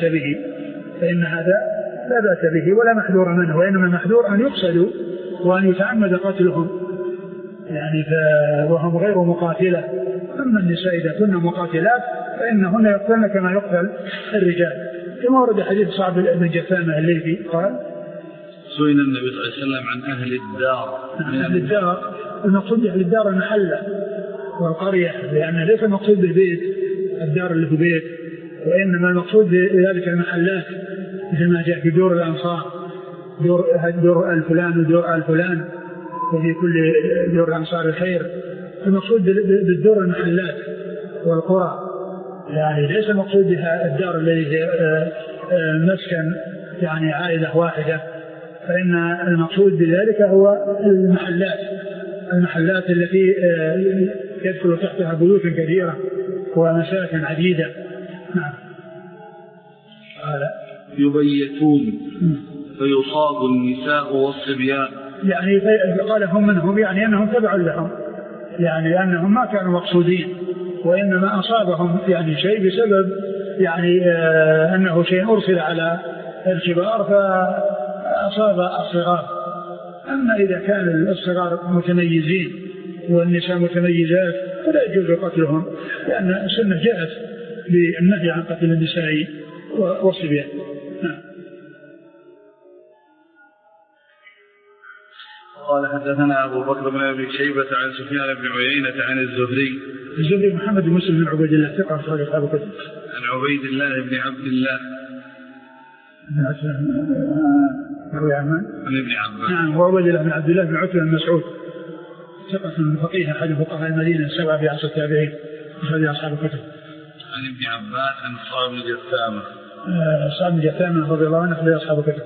به ولا محذور منه، وإنما محذور أن يقصدوا وأن يتعمد قتلهم يعني وهم غير مقاتلة. أما النساء إذا كن مقاتلات فإنهن يقتلن كما يقتل الرجال، كما ورد حديث صعب بن جثامة الليثي قال: سئل النبي صلى الله عليه وسلم عن أهل الدار. أهل الدار المقصود بأهل الدار المحلة والقرية، لأن ليس المقصود بالبيت الدار اللي في بيت، وإنما المقصود بذلك المحلات، مثل ما جاء في دور الأنصار، دور الفلان ودور الفلان، وفي كل دور الأنصار الخير. المقصود بالدور المحلات والقرى، يعني ليس المقصود بها الدار الذي مسكن يعني عائلة واحدة، فإن المقصود بذلك هو المحلات التي يدخل تحتها بيوت كثيرة ومساكن عديدة. نعم. يبيتون فيصاب النساء والصبيان، يعني قال هم منهم، يعني أنهم تبع لهم، يعني أنهم ما كانوا مقصودين، وإنما أصابهم يعني شيء بسبب يعني أنه شيء أرسل على الكبار فأصاب الصغار. أما إذا كان الصغار متميزين والنساء متميزات فلا يجوز قتلهم، لأن السنة جاءت بالنهي عن قتل النساء والصبيان. قال: حدثنا أبو بكر بن أبي شيبة عن سفيان بن عيينة عن الزهري محمد بن مسلم بن عبيد الله ثقة أخرج أصحاب الكتب. عن عبيد الله بن عبد الله عن ابن عباس. نعم، وعبيد الله بن عبد الله بن عتبة بن مسعود ثقة فقيه أحد فقهاء المدينة السبعة في عصر التابعين أخرج أصحاب الكتب. عن ابن عباس عن صعب بن جثامة. صعب بن جثامة رضي الله عنه أخرج أصحاب الكتب.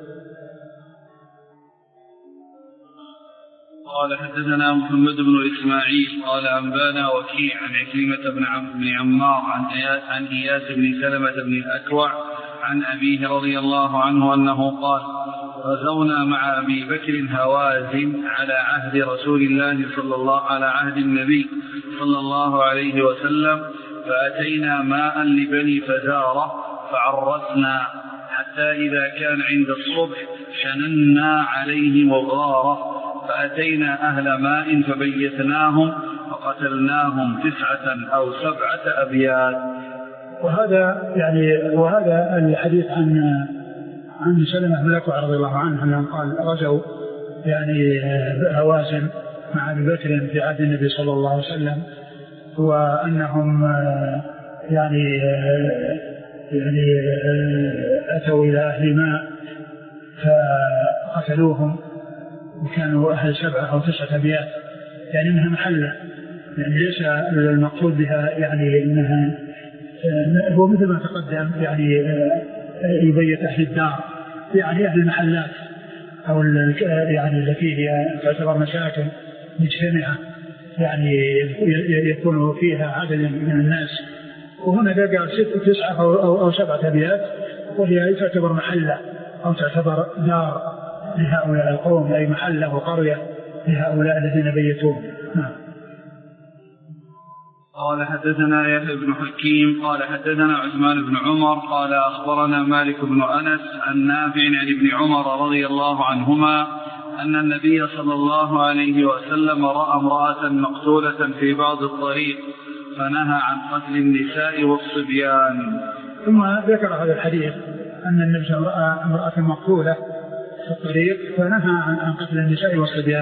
قال: حدثنا محمد بن إسماعيل قال: أنبانا وكيع عن عكرمة بن عمار عن إياس بن سلمة بن الأكوع عن أبيه رضي الله عنه أنه قال: غزونا مع أبي بكر هوازن على عهد رسول الله على عهد النبي صلى الله عليه وسلم، فأتينا ماء لبني فزارة فعرسنا حتى إذا كان عند الصبح شننا عليهم الغارة، فأتينا أهل ماء فبيتناهم فقتلناهم 9 أو 7 أبيات. وهذا الحديث عن سلمة بن الأكوع رضي الله عنه أنه قال: غزوا يعني هوازن مع أبي بكر في عهد النبي صلى الله عليه وسلم، وأنهم يعني أتوا إلى أهل ماء فقتلوهم، وكانوا أهل 7 أو 9 أبيات، يعني إنها محلة، يعني ليس المقصود بها يعني إنها هو مثل ما تقدم يعني يبيت أهل الدار، يعني أهل المحلات أو يعني التي هي تعتبر مساكن مجتمعة، يعني يكون فيها عدد من الناس. وهنا قال 9 أو 7 أبيات، وهي تعتبر محلة، أو تعتبر دار لهؤلاء القوم، أي محلة وقرية لهؤلاء الذين بيتون. قال حدثنا يحيى بن حكيم قال حدثنا عثمان بن عمر قال أخبرنا مالك بن أنس عن نافع عن ابن عمر رضي الله عنهما أن النبي صلى الله عليه وسلم رأى امرأة مقتولة في بعض الطريق فنهى عن قتل النساء والصبيان. ثم ذكر هذا الحديث أن النبي صلى الله عليه وسلم رأى امرأة مقتولة في الطريق فنهى عن قتل النساء والصبيان،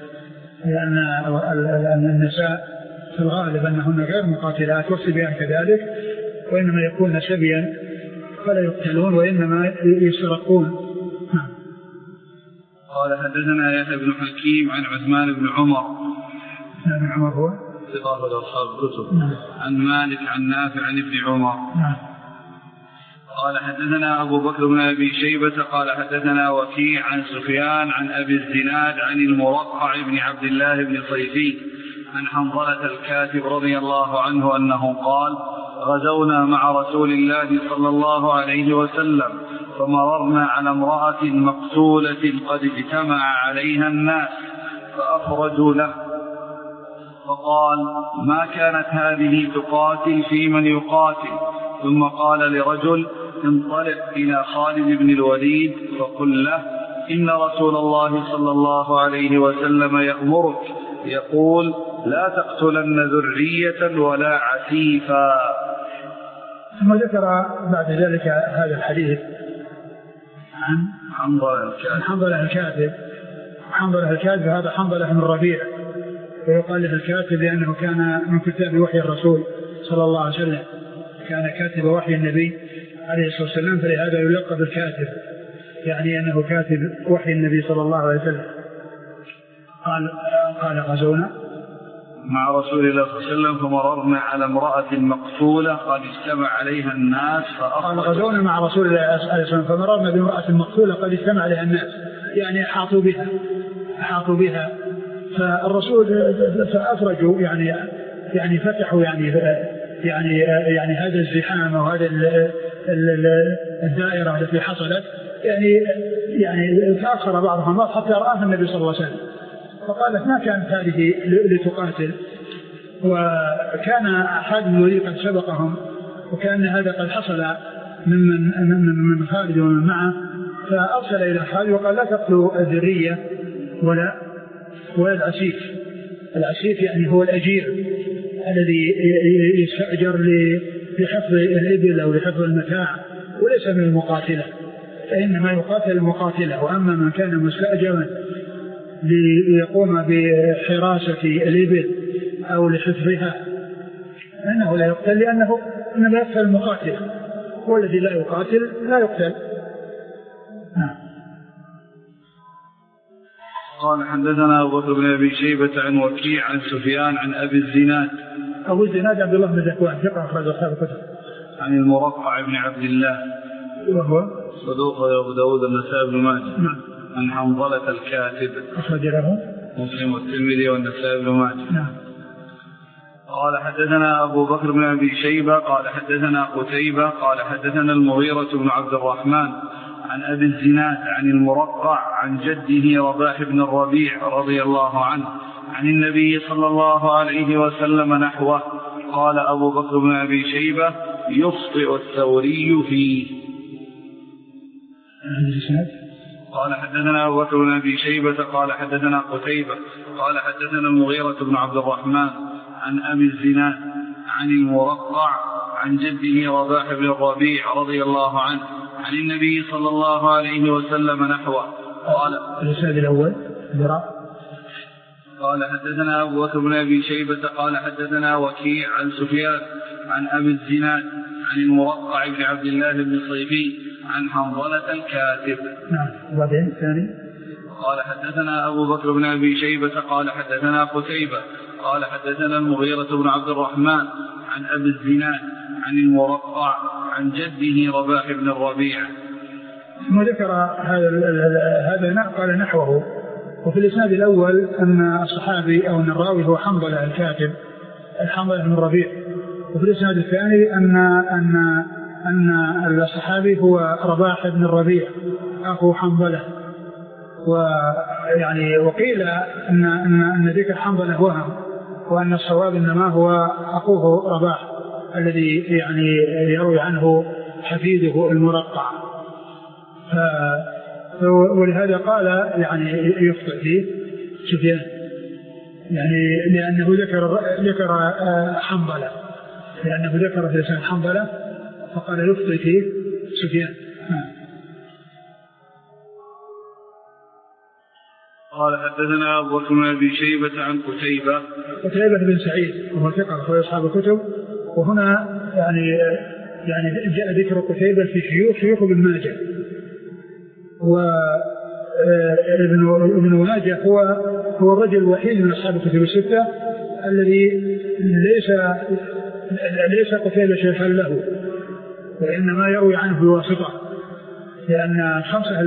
لأن النساء في الغالب أنهن غير مقاتلات والصبيان كذلك، وإنما يكون سبيا فلا يقتلون وإنما يسرقون. قال حدثنا يحيى بن حكيم عن عثمان بن عمر. عثمان بن عمر هو ثقة أصحاب الكتب. عن مالك عن نافع عن ابن عمر. قال حدثنا أبو بكر بن أبي شيبة قال حدثنا وكيع عن سفيان عن أبي الزناد عن المرقع بن عبد الله بن صيفي عن حنظلة الكاتب رضي الله عنه أنه قال غزونا مع رسول الله صلى الله عليه وسلم فمررنا على امرأة مقتولة قد اجتمع عليها الناس فأخرجوا له فقال ما كانت هذه تقاتل في من يقاتل، ثم قال لرجل انطلق إلى خالد بن الوليد فقل له إن رسول الله صلى الله عليه وسلم يأمرك يقول لا تقتلن ذرية ولا عسيفا. ثم ذكر بعد ذلك هذا الحديث عن حنظلة الكاتب. حنظلة الكاتب هذا حنظلة بن الربيع، ويقال له الكاتب لأنه كان من كتاب وحي الرسول صلى الله عليه وسلم، كان كاتب وحي النبي عليه الصلاة والسلام، فلهذا يلقب الكاتب، يعني أنه كاتب وحي النبي صلى الله عليه وسلم. قال غزونا مع رسول الله صلى الله عليه وسلم فمررنا على امرأة مقتولة قد اجتمع عليها الناس قال غزونا مع رسول الله صلى الله عليه وسلم فمررنا بامرأة مقتولة قد اجتمع عليها الناس، يعني أحاطوا بها فالرسول فأفرجوا يعني فتحوا يعني هذا الزحام وهذا الدائرة التي حصلت، يعني تأخر بعضهم بعض حتى رآها النبي صلى الله عليه وسلم فقالت ما كانت هذه لتقاتل، وكان خالد بن الوليد قد سبقهم، وكان هذا قد حصل من خالد ومن معه، فأرسل إلى خالد وقال لا تقتلوا الذرية ولا العسيف. العسيف يعني هو الأجير الذي يستأجر لحفظ الإبل أو لحفظ المتاع، وليس من المقاتلة، فإنما يقاتل المقاتلة. وأما من كان مستأجرا ليقوم بحراسة الإبل أو لحفظها أنه لا يقتل، لأنه إنما يقتل المقاتل، والذي لا يقاتل لا يقتل. قال حدثنا أبو بكر بن أبي شيبة عن وكيع عن سفيان عن أبي الزناد. أبو الزناد عبد الله بن ذكوان ثقة أخرج أصحاب الكتب. عن المرقع بن عبد الله وهو صدوق أبو داود النسائي بن ماجه. نعم. عن حنظلة الكاتب أخرج له مسلم والترمذي والنسائي بن ماجه. نعم. قال حدثنا أبو بكر بن أبي شيبة قال حدثنا قتيبة قال حدثنا المغيرة بن عبد الرحمن عن أبي الزناد عن المرقع عن جده رباح بن الربيع رضي الله عنه عن النبي صلى الله عليه وسلم نحوه. قال أبو بكر بن أبي شيبة يخطئ الثوري فيه. قال حدثنا أبو بكر بن أبي شيبة قال حدثنا قتيبة قال حدثنا المغيرة بن عبد الرحمن عن أبي الزناد عن المرقع عن جده رباح بن الربيع رضي الله عنه عن النبي صلى الله عليه وسلم نحوه. قال الإسناد الأول قال حدثنا أبو بكر بن أبي شيبة قال حدثنا وكيع عن سفيان عن أبي الزناد عن المرقع بن عبد الله بن صيفي عن حنظلة الكاتب. نعم. وبعدين الثاني قال حدثنا أبو بكر بن أبي شيبة قال حدثنا قتيبة قال حدثنا المغيرة بن عبد الرحمن عن أبي الزناد عن المرقع عن جده رباح بن الربيع. ثم ذكر هذا قال نحوه. وفي الإسناد الأول أن الصحابي أو أن الراوي هو حنظلة الكاتب حنظلة بن الربيع. وفي الإسناد الثاني أن الصحابي هو رباح بن الربيع أخو حنظلة. ويعني وقيل أن ذكر حنظلة وهم، وأن الصواب إنما هو أخوه رباح الذي يعني يروي عنه حفيده المرقع. ولهذا قال يعني يخطئ فيه سفيان، يعني لأنه ذكر حنظلة، لأنه ذكر في لسان حنظلة فقال يخطئ فيه سفيان. قال حدثنا أبو بكر بن أبي شيبة عن قتيبة بن سعيد وهو ثقة أخرج أصحاب الكتب. وهنا يعني جاء ذكر قتيبة في شيوخ ابن ماجه، وابن ماجه هو الرجل الوحيد من أصحاب الكتب الستة الذي ليس قتيبة شيخا له، وإنما يروي عنه بواسطة، لأن الخمسة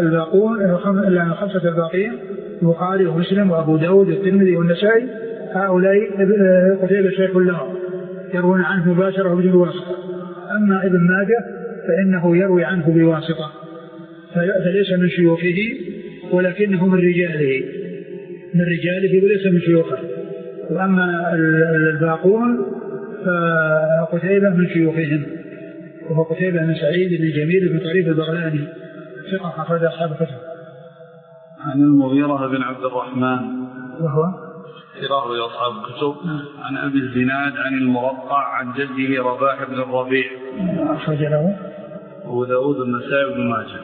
الباقين البخاري ومسلم وأبو داود والترمذي والنسائي هؤلاء قتيبة شيخ لهم يروون عنه مباشرة وبدون واسطة. أما ابن ماجه فإنه يروي عنه بواسطة، فليس من شيوخه ولكنه من رجاله وليس من شيوخه. وأما الباقون فقتيبة من شيوخهم، وهو قتيبة بن سعيد بن جميل بن طريف البغلاني ثقة أخرج أصحاب الكتب. عن المغيرة بن عبد الرحمن وهو ثقة أصحاب الكتب. عن أبي الزناد عن المرقع عن جده رباح بن الربيع أخرج له أبو داود النسائي بن ماجه.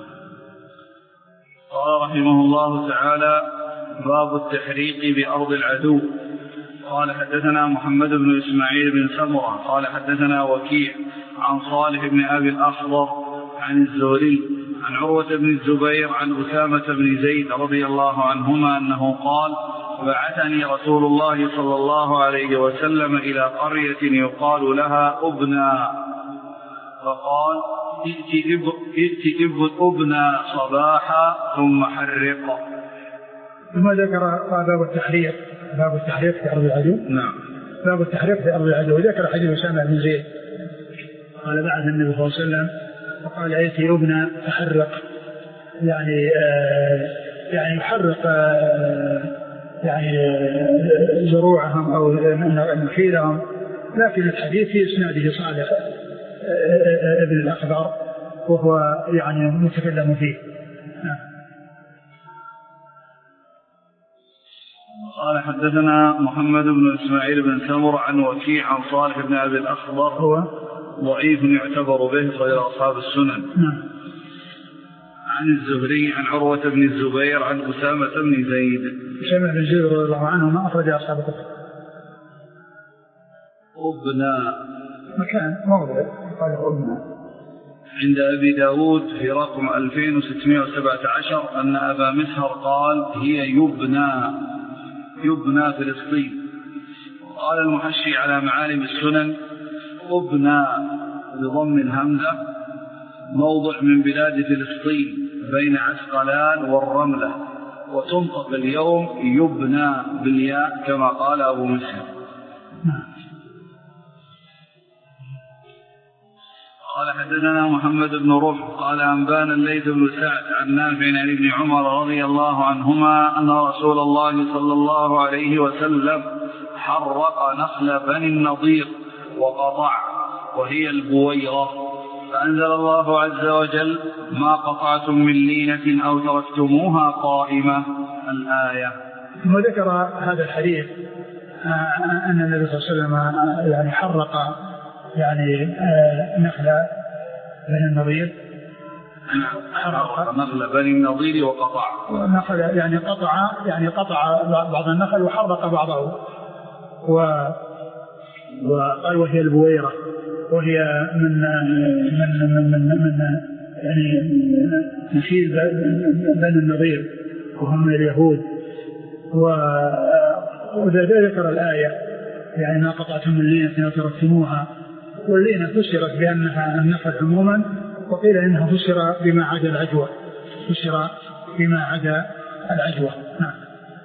قال رحمه الله تعالى: باب التحريق بأرض العدو. قال حدثنا محمد بن إسماعيل بن سمرة قال حدثنا وكيع عن صالح بن أبي الأخضر عن الزهري عن عروة بن الزبير عن أسامة بن زيد رضي الله عنهما أنه قال: بعثني رسول الله صلى الله عليه وسلم إلى قرية يقال لها أبنى، فقال: ائت أبنى صباحا ثم حرق. ثم ذكر باب التحريق في أرض العدو. نعم. باب التحريق في أرض العدو. ذكر حديث أسامة بن زيد قال بعث النبي صلى الله عليه وسلم فقال: ائت أبنى فحرق، يعني يحرق يعني زروعهم أو نخيلهم. لكن الحديث في إسناده صالح ابن الأخضر وهو يعني متكلم فيه. قال حدثنا محمد بن إسماعيل بن سمر عن وكيع عن صالح بن أبي الأخضر هو ضعيف يعتبر به غير أصحاب السنن. عن الزهري عن عروة بن الزبير عن أسامة بن زيد. أسامة بن زيد رضي الله عنه ما أخرج أصحاب الكتب. أبنى مكان موضع قال أبنى. عند أبي داود في رقم 2617 أن أبا مسهر قال: هي يبنى فلسطين. قال المحشي على معالم السنن: أبنى بضم الهمزة موضع من بلاد فلسطين بين عسقلان والرملة، وتنطق اليوم يبنى بالياء كما قال أبو مسهر. قال حدثنا محمد بن رفع قال أنبانا الليث بن سعد عن نافع عن ابن عمر رضي الله عنهما أن رسول الله صلى الله عليه وسلم حرق نخل بني النضير وقطع، وهي البويرة، فأنزل الله عز وجل: ما قطعتم من لينة أو تركتموها قائمة، الآية. ثم ذكر هذا الحديث أن النبي صلى الله عليه وسلم يعني حرق يعني نخل بني النضير، حرق نخل بني النضير وقطع نخل يعني قطع بعض النخل وحرق بعضه، وقال وهي البويرة، وهي من يعني نخيل بني النضير وهم اليهود. وذكر الآية يعني ما قطعتم من لينة وتركتموها، واللينة فسرت بأنها النخل عموما، وقيل إنها فسر بما عدا العجوة. نعم.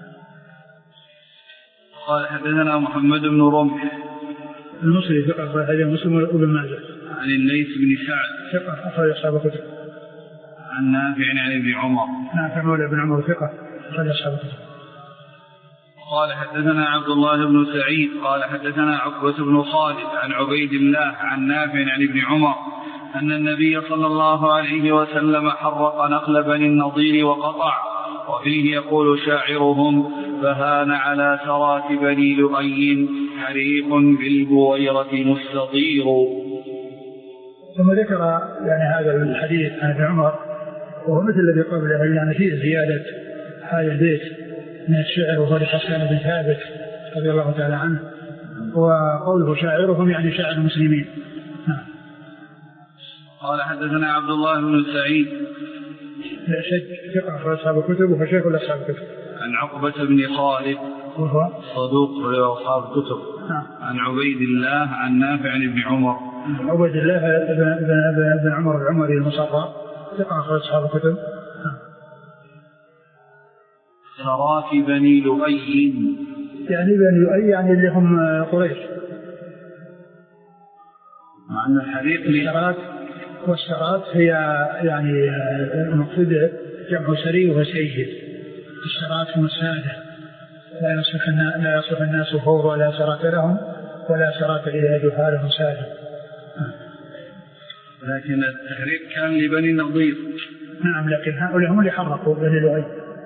قال حدثنا محمد بن رمح المصري ثقة أخرج مسلم وابن ماجه. عن الليث بن سعد ثقة أخرج أصحاب الكتب. عن نافع عن ابن عمر. نافع مولى بن عمر ثقة أخرج أصحاب الكتب. قال حدثنا عبد الله بن سعيد قال حدثنا عقبة بن خالد عن عبيد الله عن نافع عن ابن عمر أن النبي صلى الله عليه وسلم حرق نخل بني النضير وقطع، وفيه يقول شاعرهم: فهان على سرات بني لؤي حريق بالبويرة مستطير. ثم ذكر يعني هذا الحديث عن ابن عمر وهو مثل الذي قبله، يعني فيه زيادة هذا البيت من الشعر وهو لحسان بن ثابت رضي الله تعالى عنه، وقوله شاعرهم يعني شاعر المسلمين. قال حدثنا عبد الله بن سعيد ثقة في أصحاب الكتب وفشيخ أصحاب الكتب. عن عقبة بن خالد وهو صدوق في أصحاب الكتب. عن عبيد الله عن نافع عن ابن عمر. عبيد الله بن عمر العمري المصرى ثقة في أصحاب الكتب. سرات بني لؤي يعني بني لؤي يعني اللي هم قريش، مع أن الحريق السرات، والسرات هي يعني المقصود جمع سري وسيد. السرات هم السادة، لا يصلح الناس فور ولا سرات لهم ولا سرات إلى جهالهم سادة. لكن التحريق كان لبني النضير. نعم، لكن هؤلاء هم اللي حرقوا بني لؤي.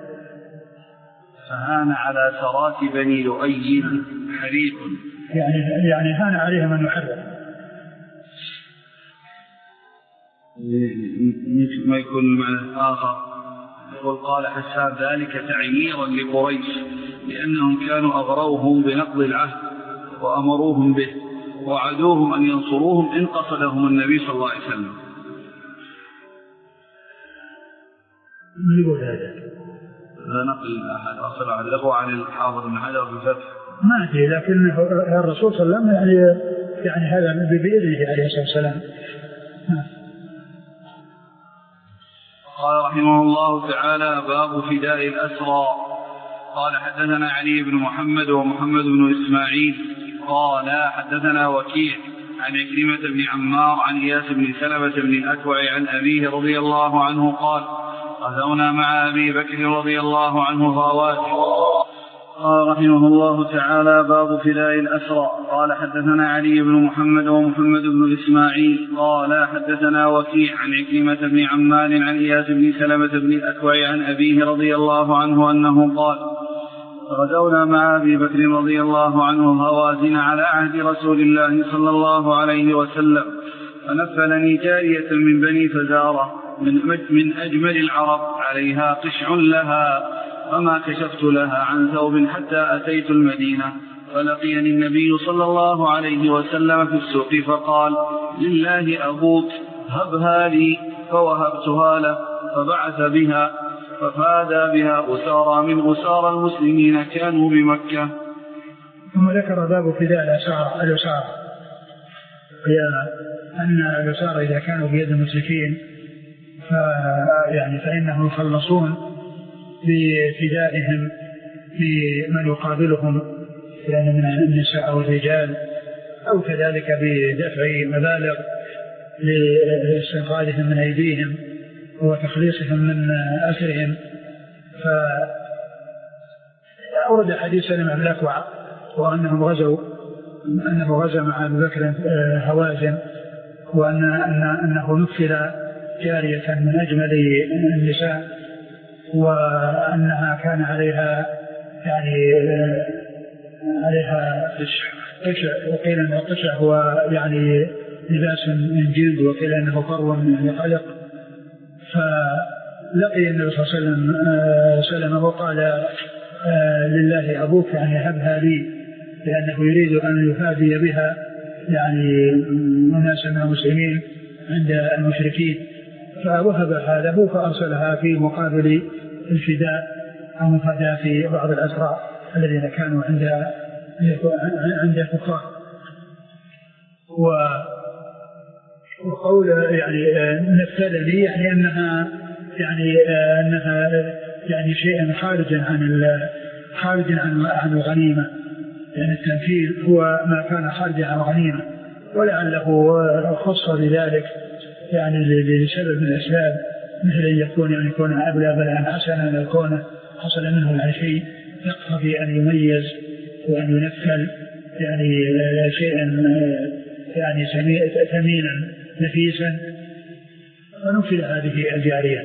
فهان على سرات بني لؤي حريق، يعني هان عليهم أن يحرق. ما يكون المعنى آخر، يقول قال حسان ذلك تعييرا لقريش لأنهم كانوا أغروهم بنقض العهد وأمروهم به وعدوهم أن ينصروهم إن قصدهم النبي صلى الله عليه وسلم. من يقول هذا؟ هذا نقل أحد أصل عدله عن الحافظ بن حجر في الفتح. ما أدري، لكن الرسول صلى الله عليه وسلم يعني هذا بإذنه عليه الصلاة والسلام. قال رحمه الله تعالى: باب فداء الأسرى. قال حدثنا علي بن محمد ومحمد بن إسماعيل قال حدثنا وكيع عن عكرمة بن عمار عن إياس بن سلمة بن الأكوع عن أبيه رضي الله عنه قال: غزونا مع أبي بكر رضي الله عنه غزوات. قال رحمه الله تعالى: باب فداء الأسرى. قال حدثنا علي بن محمد ومحمد بن إسماعيل قال حدثنا وكيع عن عكرمة بن عمار عن إياس بن سلمة بن الأكوع عن أبيه رضي الله عنه أنه قال: غزونا مع أبي بكر رضي الله عنه هوازن على عهد رسول الله صلى الله عليه وسلم، فنفلني جارية من بني فزارة من أجمل العرب عليها قشع لها، فما كشفت لها عن ثوب حتى أتيت المدينة، فلقيني النبي صلى الله عليه وسلم في السوق فقال: لله أبوك هبها لي، فوهبتها له، فبعث بها ففادى بها أسارى من أسارى المسلمين كانوا بمكة. ثم ذكر باب فداء الأسارى، هي أن الأسارى إذا كانوا بيد المشركين فإنهم يخلصون بفدائهم لمن يقابلهم يعني من النساء والرجال، أو كذلك بدفع مبالغ لاستنقاذهم من أيديهم وتخليصهم من أسرهم. فأورد حديث سلمة بن الأكوع وأنه غزا مع أبي بكر هوازن، وأنه نفل جارية من أجمل النساء، وأنها كان عليها قشع، وقيل أن القشع هو يعني لباس من جلد، وقيل أنه فرو من قلق. فلقي النبي صلى الله عليه وسلم سلمه وقال: لله أبوك، يعني هبها لي، لأنه يريد أن يفادي بها يعني الناس من المسلمين عند المشركين، فوهبها له فأرسلها في مقابل الفداء أو مفاداة في بعض الأسرى الذين كانوا عند الكفار. وقول يعني نفتلني يعني أنها يعني شيئا خارجا عن الغنيمة، يعني التنفيذ هو ما كان خارجا عن الغنيمة، ولعله خص بذلك يعني لسبب من الأسباب مثل أن يكون أبلى بلاء حسنا، لو كون حصل منه يعني شيء يقتضي أن يميز وأن ينفل يعني شيئا يعني ثمينا نفيسا ونفل هذه الجارية.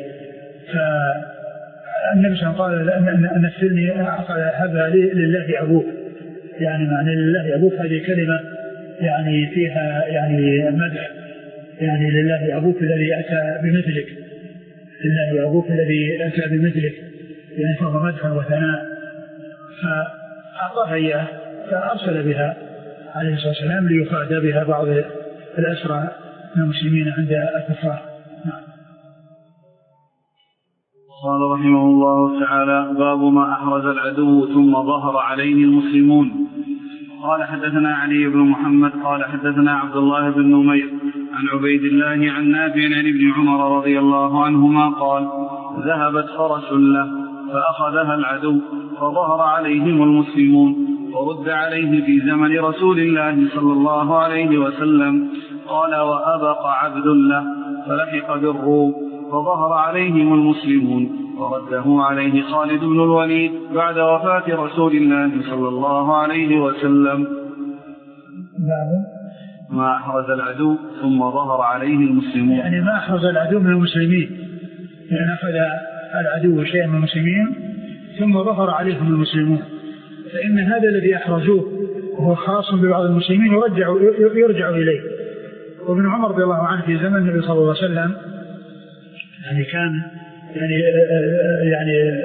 فالنبي صلى الله عليه وسلم قال نفلني هذا لله أبوك، يعني معنى لله أبوك هذه كلمة يعني فيها يعني مدح، يعني لله أبوك الذي أتى بمثلك، لله أبوك الذي أتى بمثلك، يعني فهو مدح وثناء. فأعطاها إياه فأرسل بها عليه الصلاة والسلام ليفادى بها بعض الأسرى من المسلمين عند الكفار. قال رحمه الله تعالى: باب ما أحرز العدو ثم ظهر عليه المسلمون. قال حدثنا علي بن محمد قال حدثنا عبد الله بن نمير عن عبيد الله عن نافع عن ابن عمر رضي الله عنهما قال: ذهبت فرس له فأخذها العدو فظهر عليهم المسلمون ورد عليه في زمن رسول الله صلى الله عليه وسلم. قال: وأبق عبد له فلحق بالروم فظهر عليهم المسلمون ورده عليه خالد بن الوليد بعد وفاة رسول الله صلى الله عليه وسلم. ما أحرز العدو ثم ظهر عليه المسلمون، يعني ما أحرز العدو من المسلمين، يعني أخذ العدو شيئا من المسلمين ثم ظهر عليهم المسلمون، فإن هذا الذي أحرزوه وهو خاص ببعض المسلمين يرجع إليه. وابن عمر رضي الله عنه في زمن النبي صلى الله عليه وسلم يعني كان يعني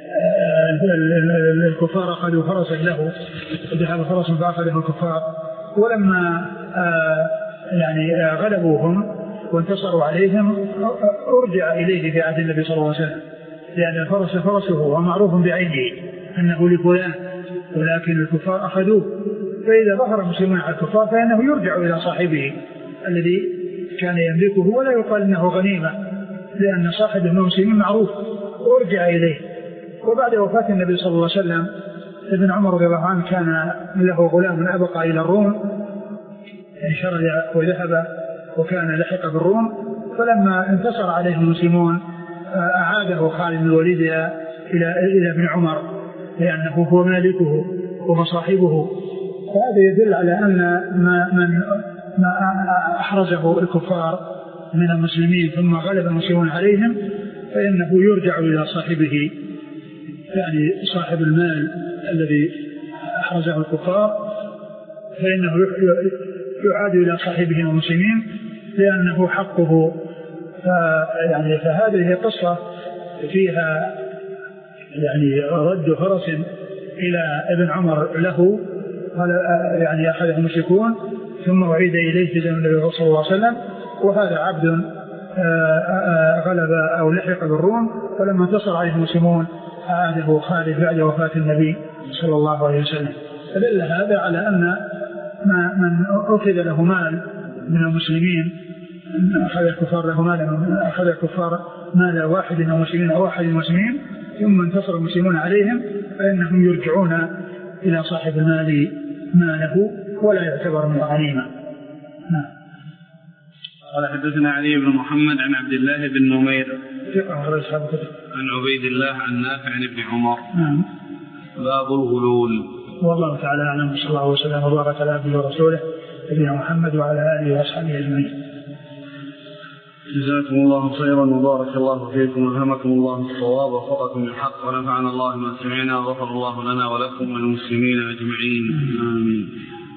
الكفار أخذوا فرسا له، ذهب فرس فأخذه الكفار، ولما يعني غلبوهم وانتصروا عليهم أرجع إليه في عهد النبي صلى الله عليه وسلم، لأن الفرس فرسه ومعروف بعينه أنه لفلان، ولكن الكفار أخذوه، فإذا ظهر المسلمون على الكفار فإنه يرجع إلى صاحبه الذي كان يملكه ولا يقال إنه غنيمة، لأن صاحب المسلمين معروف ارجع إليه. وبعد وفاة النبي صلى الله عليه وسلم ابن عمر رضي الله عنه كان له غلام أبقى إلى الروم، شرد وذهب وكان لحق بالروم، فلما انتصر عليه المسلمون أعاده خالد بن الوليد إلى ابن عمر لأنه هو مالكه وهو صاحبه. فهذا يدل على أن ما أحرزه الكفار من المسلمين ثم غلب المسلمون عليهم فإنه يرجع إلى صاحبه، يعني صاحب المال الذي أحرزه الكفار فإنه يعاد إلى صاحبه المسلمين لأنه حقه. يعني فهذه قصة فيها يعني رد فرس إلى ابن عمر له، قال يعني أخذه المشركون ثم أعيد إليه في زمن النبي صلى الله عليه وسلم، وهذا عبد غلب أو لحق بالروم، فلما انتصر عليه المسلمون أعاده خالد بعد وفاة النبي صلى الله عليه وسلم. فدل هذا على أن من أخذ له مال من المسلمين، أخذ الكفار مال واحد من المسلمين أو أحد المسلمين ثم انتصر المسلمون عليهم فإنهم يرجعون إلى صاحب المال ماله ولا يعتبر من غنيمة. قال حدثنا علي بن محمد عن عبد الله بن نمير عن عبيد الله عن نافع عن ابن عمر. باب الغلول. والله تعالى أعلم، صلى الله وسلم وبارك على عبده ورسوله نبينا محمد وعلى آله وأصحابه أجمعين. جزاكم الله خيرا وبارك الله فيكم والهمكم الله الصواب ووفقكم للحق ونفعنا الله ما سمعنا وغفر الله لنا ولكم وللمسلمين أجمعين آمين.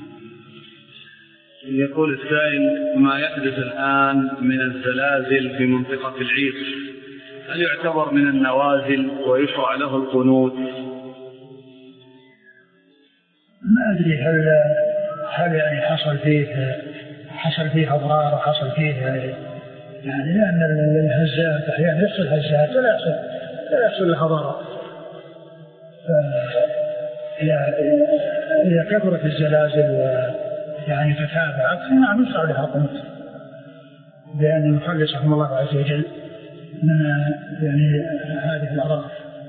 يقول السائل: ما يحدث الآن من الزلازل في منطقة العير هل يعتبر من النوازل ويشرع له القنوت؟ ما أدري هل يعني حصل فيه أضرار وحصل فيه يعني لأن الهزات أحيانا يحصل هزات لا يحصل لها ضرر. إذا كثرت الزلازل يعني تتابعت نعم يشرع لها قنوت، لأن يخلصهم الله عز وجل من يعني هذه الأضرار.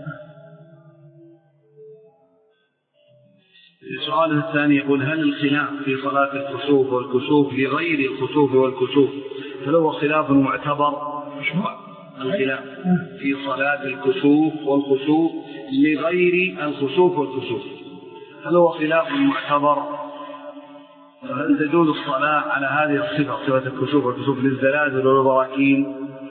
السؤال الثاني يقول: هل الخلاف في صلاة الكسوف والكسوف لغير الكسوف والكسوف هل هو خلاف معتبر؟ الخلاف في صلاة الكسوف والخسوف لغير الخسوف والكسوف، هل هو خلاف معتبر؟ هل تجوز الصلاة على هذه الصفة، صفة الكسوف والكسوف للزلازل والبراكين؟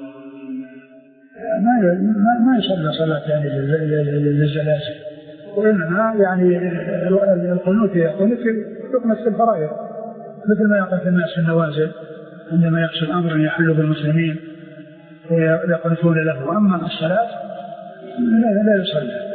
ما يصلى صلاة يعني للزلازل، وإنما يعني القنوت يقنط في الفرائض مثل ما يقنط الناس في النوازل عندما يحصل أمر يحل بالمسلمين ويقنطون له. أما الصلاة لا يصلى.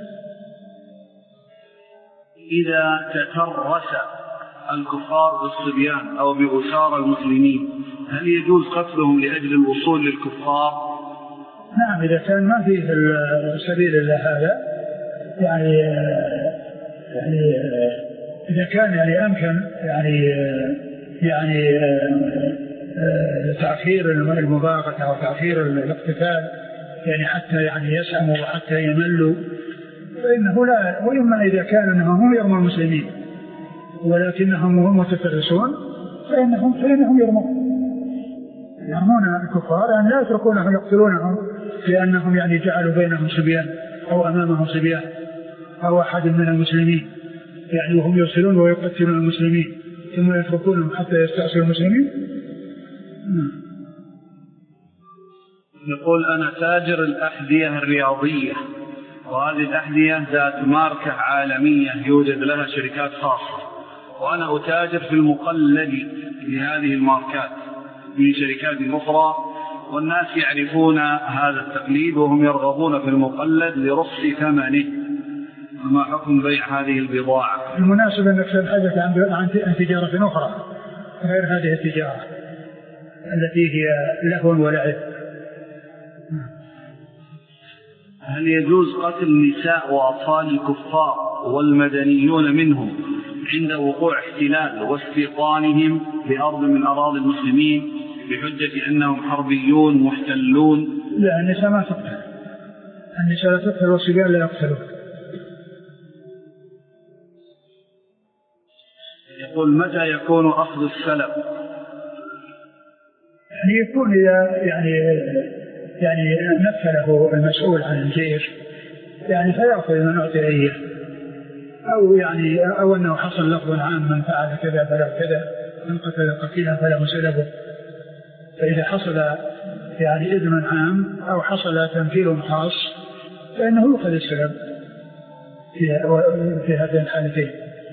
إذا تترس الكفار بالصبيان أو بأسار المسلمين هل يجوز قتلهم لأجل الوصول للكفار؟ نعم، إذا كان ما فيه سبيل إلا هذا، يعني إذا كان يعني أمكن يعني تأخير المباغتة أو تأخير الاقتتال يعني حتى يعني يسأموا وحتى يملوا، فإنه لا. وإما إذا كان أنهم هم يرموا المسلمين ولكنهم هم متفرسون فإنهم يرمون الكفار، يعني لا يتركونهم يقتلونهم لأنهم يعني جعلوا بينهم صبيان أو أمامهم صبيان أو أحد من المسلمين، يعني وهم يرسلون ويقتلون المسلمين ثم يتركونهم حتى يستأصلوا المسلمين. يقول أنا تاجر الأحذية الرياضية، وهذه الأحذية ذات ماركة عالمية يوجد لها شركات خاصة، وأنا أتاجر في المقلد لهذه الماركات من شركات أخرى، والناس يعرفون هذا التقليد وهم يرغبون في المقلد لرخص ثمنه، وما حكم بيع هذه البضاعة؟ المناسب أنك تبحث عن تجارة أخرى غير هذه التجارة التي هي لهو ولعب. هل يجوز قتل النساء وأطفال الكفار والمدنيون منهم عند وقوع احتلال واستيطانهم بأرض من أراضي المسلمين بحجة أنهم حربيون محتلون؟ لا، النساء ما تقتل، النساء لا تقتل والصبيان لا يقتلون. يقول متى يكون أخذ السلب؟ يعني يكون إذا يعني مثله المسؤول عن الجيش يعني فيأخذ من أعطي إياه، أو أنه حصل لفظ عام من فعل كذا فلا كذا، من قتل قتيلا فله سلبه. فإذا حصل يعني إذن عام أو حصل تمثيل خاص فإنه يؤخذ السلب في هذين الحالتين.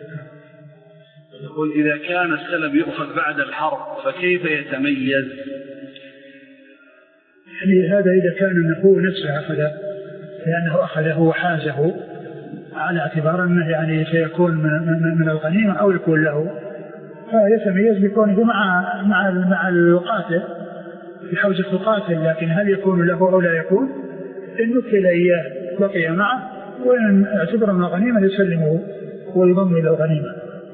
يقول إذا كان السلب يؤخذ بعد الحرب فكيف يتميز؟ يعني هذا إذا كان النفو نفسه أخذه لأنه أخذه وحازه على اعتبار أنه يعني سيكون من الغنيمة أو يكون له، فيتميز بكونه مع القاتل بحوزة القاتل. لكن هل يكون له أو لا يكون؟ إن نكل إياه بقي معه، وإن اعتبر من الغنيمة يسلمه ويضم إلى الغنيمة.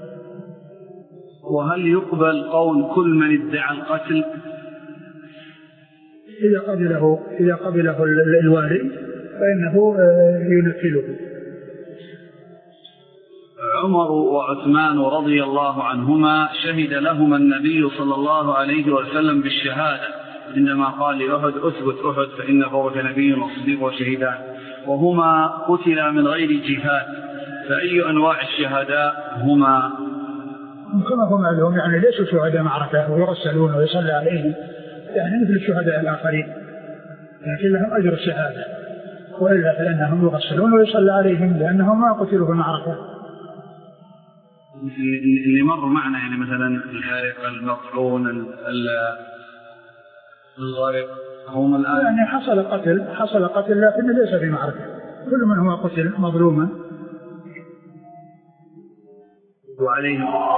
وهل يقبل قول كل من ادعى القتل؟ إذا قبله الوالي فإنه ينكله. عمر وعثمان رضي الله عنهما شهد لهما النبي صلى الله عليه وسلم بالشهادة عندما قال لأحد أثبت أحد فإن فوق نبي وصديق وشهدان، وهما قتلا من غير جهاد، فأي أنواع الشهداء هما؟ كما هو معلوم يعني ليسوا شهداء معركة ويرسلون ويصلى عليهم يعني مثل الشهداء الآخرين، لكن لهم أجر الشهادة، وإلا فإنهم يغسلون ويصلى عليهم لأنهم ما قتلوا في المعركة. اللي مر معنا يعني مثلا الحارق المطعون الغارق هم الآن يعني حصل قتل لكن ليس في معركة، كل من هو قتل مظلوما وعليهم